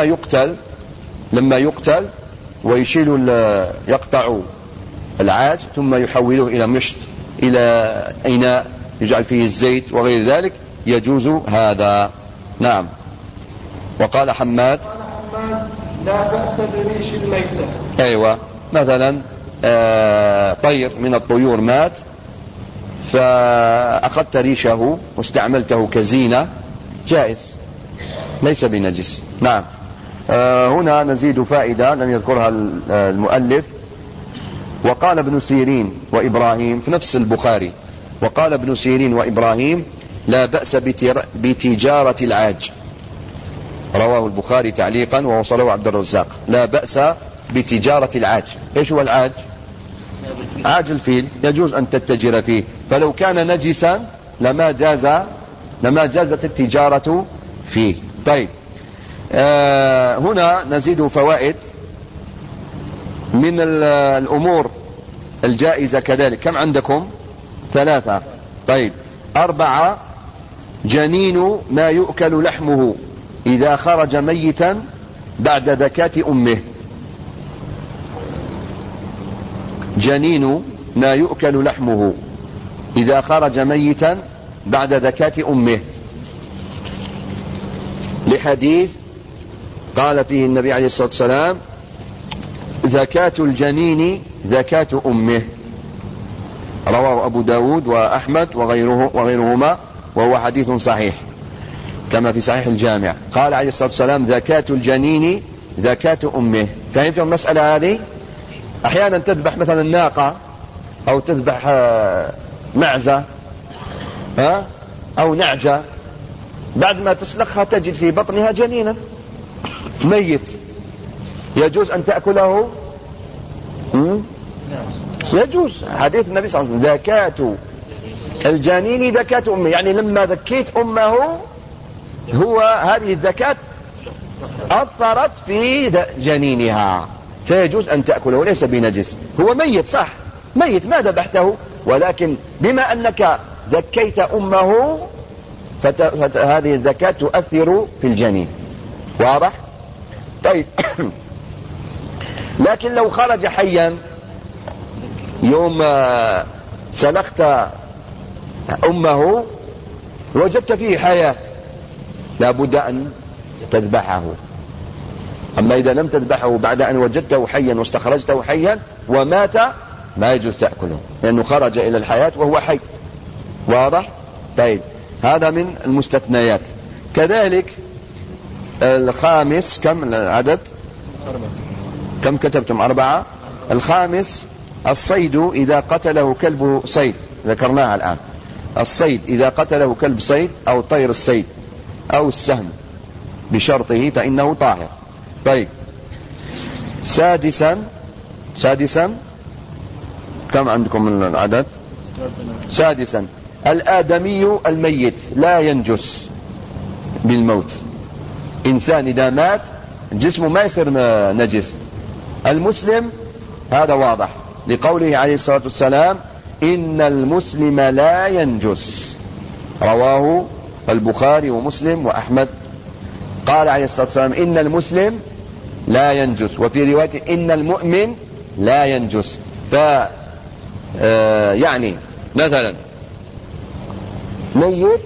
يقتل ويشيل يقطع العاج ثم يحوله إلى مشط، إلى إناء يجعل فيه الزيت وغير ذلك، يجوز هذا. نعم. وقال حماد لا بأس بريش الميتة. أيوة، مثلا طير من الطيور مات فأخذت ريشه واستعملته كزينة، جائز، ليس بنجس. نعم. هنا نزيد فائدة لم يذكرها المؤلف. وقال ابن سيرين وإبراهيم في نفس البخاري، وقال ابن سيرين وإبراهيم لا بأس بتجارة العاج، رواه البخاري تعليقا ووصله عبد الرزاق. لا بأس بتجارة العاج. ايش هو العاج؟ عاج الفيل، يجوز أن تتجر فيه، فلو كان نجسا لما جازت التجارة فيه. طيب، هنا نزيد فوائد من الأمور الجائزة كذلك. كم عندكم؟ 3. طيب، 4. جنين ما يؤكل لحمه إذا خرج ميتا بعد ذكاة أمه. جنين ما يؤكل لحمه إذا خرج ميتا بعد ذكاة أمه، لحديث قال فيه النبي عليه الصلاة والسلام زكاة الجنين زكاة أمه، رواه أبو داود وأحمد وغيرهما، وهو حديث صحيح كما في صحيح الجامع. قال عليه الصلاة والسلام زكاة الجنين زكاة أمه. فهمتم المسألة هذه؟ أحيانا تذبح مثلا ناقة أو تذبح معزة أو نعجة، بعد ما تسلخها تجد في بطنها جنينا ميت، يجوز أن تأكله؟ يجوز. حديث النبي صلى الله عليه وسلم زكاة الجنين زكاة أمه، يعني لما ذكيت أمه هو هذه الزكاة أثرت في جنينها، فيجوز أن تأكله، ليس بنجس. هو ميت صح، ميت ما ذبحته، ولكن بما أنك ذكيت أمه فهذه الزكاة تؤثر في الجنين. واضح؟ طيب. لكن لو خرج حيا يوم سلخت أمه وجدت فيه حياة لابد أن تذبحه. أما إذا لم تذبحه بعد أن وجدته حيا واستخرجته حيا ومات ما يجوز تأكله، لأنه خرج إلى الحياة وهو حي. واضح؟ طيب، هذا من المستثنيات. كذلك الخامس، كم العدد؟ كم كتبتم؟ 4. الخامس الصيد إذا قتله كلب صيد، ذكرناها الآن. الصيد إذا قتله كلب صيد أو طير الصيد أو السهم بشرطه فإنه طاهر. طيب، سادسا كم عندكم من العدد؟ سادسا الآدمي الميت لا ينجس بالموت. إنسان إذا مات جسمه ما يصير نجس. المسلم هذا واضح لقوله عليه الصلاة والسلام إن المسلم لا ينجس، رواه البخاري ومسلم وأحمد. قال عليه الصلاة والسلام إن المسلم لا ينجس، وفي رواية إن المؤمن لا ينجس. يعني مثلا ميت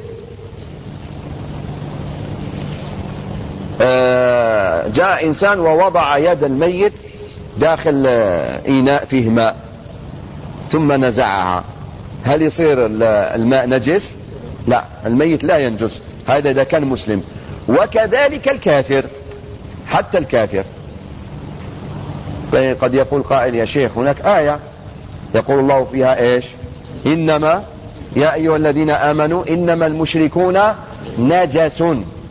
جاء إنسان ووضع يد الميت داخل إناء فيه ماء ثم نزعها، هل يصير الماء نجس؟ لا، الميت لا ينجس، هذا إذا كان مسلم. وكذلك الكافر، حتى الكافر. قد يقول قائل يا شيخ هناك آية يقول الله فيها إيش؟ إنما يا أيها الذين آمنوا إنما المشركون نجس.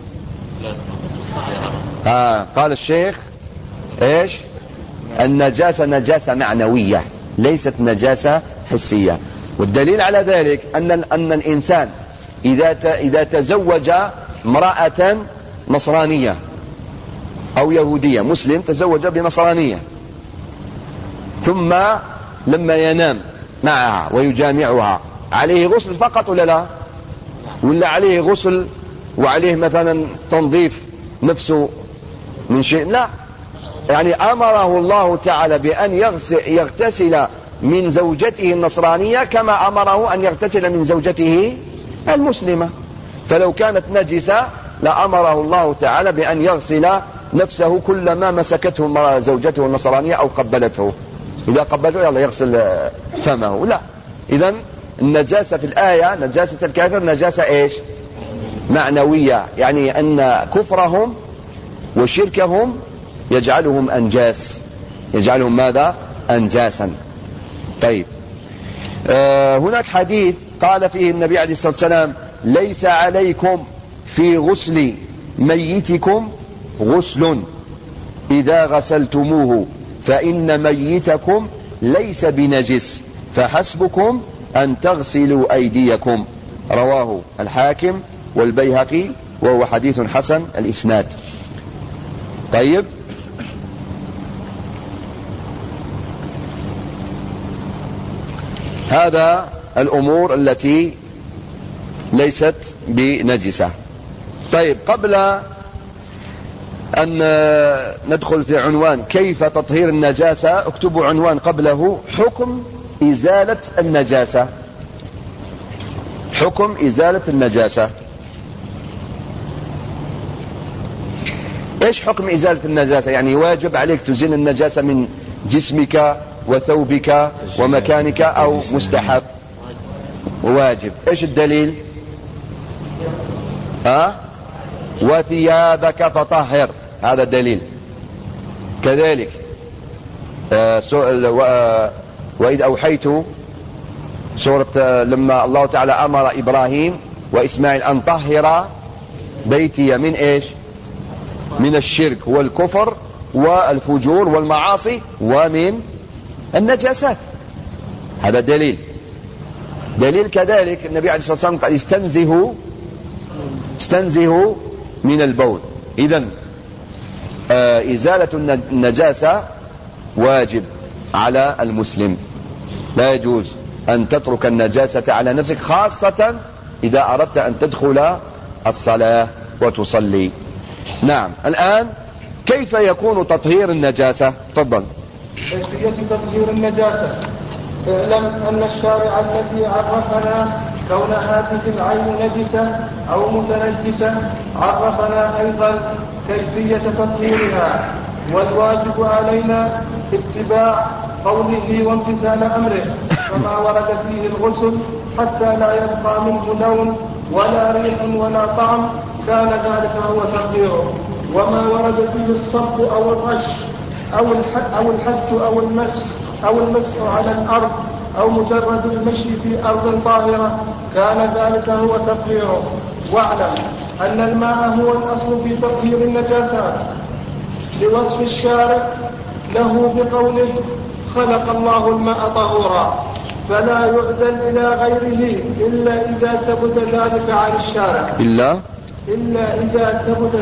قال الشيخ إيش؟ النجاسة نجاسة معنوية ليست نجاسة حسية. والدليل على ذلك أن الإنسان إذا تزوج امرأة نصرانية أو يهودية، مسلم تزوج بنصرانية، ثم لما ينام معها ويجامعها عليه غسل فقط ولا لا؟ ولا عليه غسل وعليه مثلا تنظيف نفسه من شيء؟ لا، يعني أمره الله تعالى بأن يغتسل من زوجته النصرانية كما أمره أن يغتسل من زوجته المسلمة. فلو كانت نجسة لأمره الله تعالى بأن يغسل نفسه كلما مسكته زوجته النصرانية أو قبلته. إذا قبلته يلا يغسل فمه. لا، إذن النجاسة في الآية نجاسة الكافر نجاسة إيش؟ معنوية، يعني أن كفرهم وشركهم يجعلهم أنجاس، يجعلهم ماذا؟ أنجاسا. طيب، هناك حديث قال فيه النبي عليه الصلاة والسلام: ليس عليكم في غسل ميتكم غسل إذا غسلتموه فإن ميتكم ليس بنجس فحسبكم أن تغسلوا أيديكم. رواه الحاكم والبيهقي وهو حديث حسن الإسناد. طيب، هذا الأمور التي ليست بنجسة. طيب، قبل أن ندخل في عنوان كيف تطهير النجاسة، اكتبوا عنوان قبله: حكم إزالة النجاسة. حكم إزالة النجاسة. إيش حكم إزالة النجاسة؟ يعني واجب عليك تزيل النجاسة من جسمك وثوبك ومكانك أو مستحب؟ واجب. إيش الدليل؟ وثيابك فطهر، هذا الدليل. كذلك وإذ أوحيت سورة لما الله تعالى أمر إبراهيم وإسماعيل أن طهر بيتي من إيش؟ من الشرك والكفر والفجور والمعاصي ومن النجاسات. هذا دليل. دليل كذلك النبي عليه الصلاة والسلام قال: استنزهوا من البول. إذن إزالة النجاسة واجب على المسلم، لا يجوز أن تترك النجاسة على نفسك، خاصة إذا أردت أن تدخل الصلاة وتصلي. نعم، الآن كيف يكون تطهير النجاسة؟ تفضل. كيفية تطهير النجاسة: اعلم أن الشارع الذي عرفنا كون هذه العين نجسة أو متنجسة عرفنا أيضا كيفية تطهيرها، والواجب علينا اتباع قوله وامتثال أمره، وما ورد فيه الغسل حتى لا يبقى منه لون ولا ريح ولا طعم كان ذلك هو تطهيره، وما ورد فيه الصب أو الرش أو الحج أو المسح على الأرض أو مجرد المشي في أرض طاهرة كان ذلك هو تطهيره. واعلم أن الماء هو الأصل في تطهير النجاسات، لوصف الشارع له بقوله: خلق الله الماء طهورا، فلا يعدل إلى غيره إلا إذا ثبت ذلك عن الشارع. إلا إذا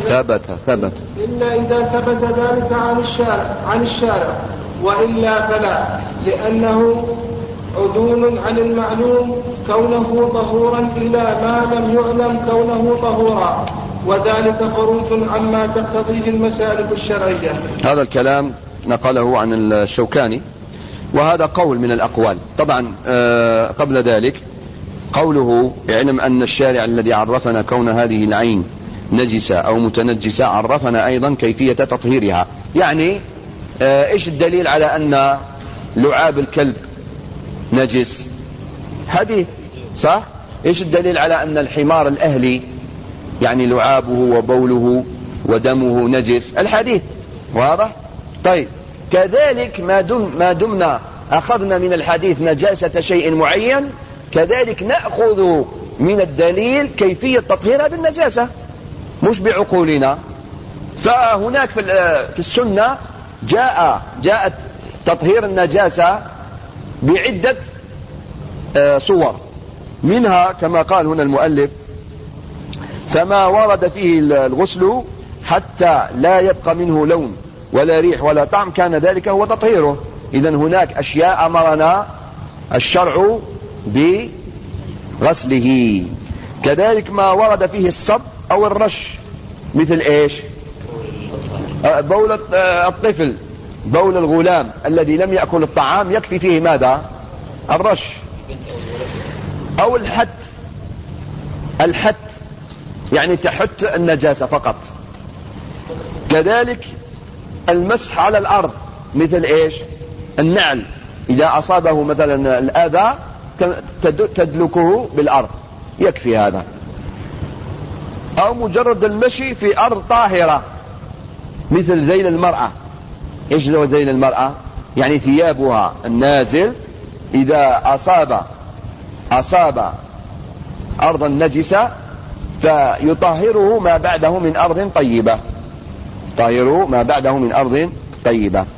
ثبت ذلك عن الشارع وإلا فلا، لأنه عدول عن المعلوم كونه طهورا إلى ما لم يعلم كونه طهورا، وذلك خروج عما تقتضيه المسالك الشرعية. هذا الكلام نقله عن الشوكاني، وهذا قول من الأقوال. طبعا قبل ذلك قوله: اعلم أن الشارع الذي عرفنا كون هذه العين نجسة أو متنجسة عرفنا أيضا كيفية تطهيرها. يعني إيش الدليل على أن لعاب الكلب نجس؟ حديث صح. إيش الدليل على أن الحمار الأهلي يعني لعابه وبوله ودمه نجس؟ الحديث. واضح؟ طيب، كذلك ما دمنا أخذنا من الحديث نجاسة شيء معين، كذلك نأخذ من الدليل كيفية تطهير هذه النجاسة، مش بعقولنا. فهناك في السنة جاءت تطهير النجاسة بعدة صور، منها كما قال هنا المؤلف: فما ورد فيه الغسل حتى لا يبقى منه لون ولا ريح ولا طعم كان ذلك هو تطهيره. إذن هناك أشياء أمرنا الشرع بغسله. كذلك ما ورد فيه الصب أو الرش، مثل إيش؟ بول الطفل، بول الغلام الذي لم يأكل الطعام يكفي فيه ماذا؟ الرش. أو الحت يعني تحت النجاسة فقط. كذلك المسح على الأرض، مثل إيش؟ النعل إذا أصابه مثلا الأذى تدلكه بالأرض، يكفي هذا. أو مجرد المشي في أرض طاهرة، مثل ذيل المرأة. إيش هو ذيل المرأة؟ يعني ثيابها النازل إذا أصاب أرضا نجسة فيطهره ما بعده من أرض طيبة، طهره ما بعده من أرض طيبة.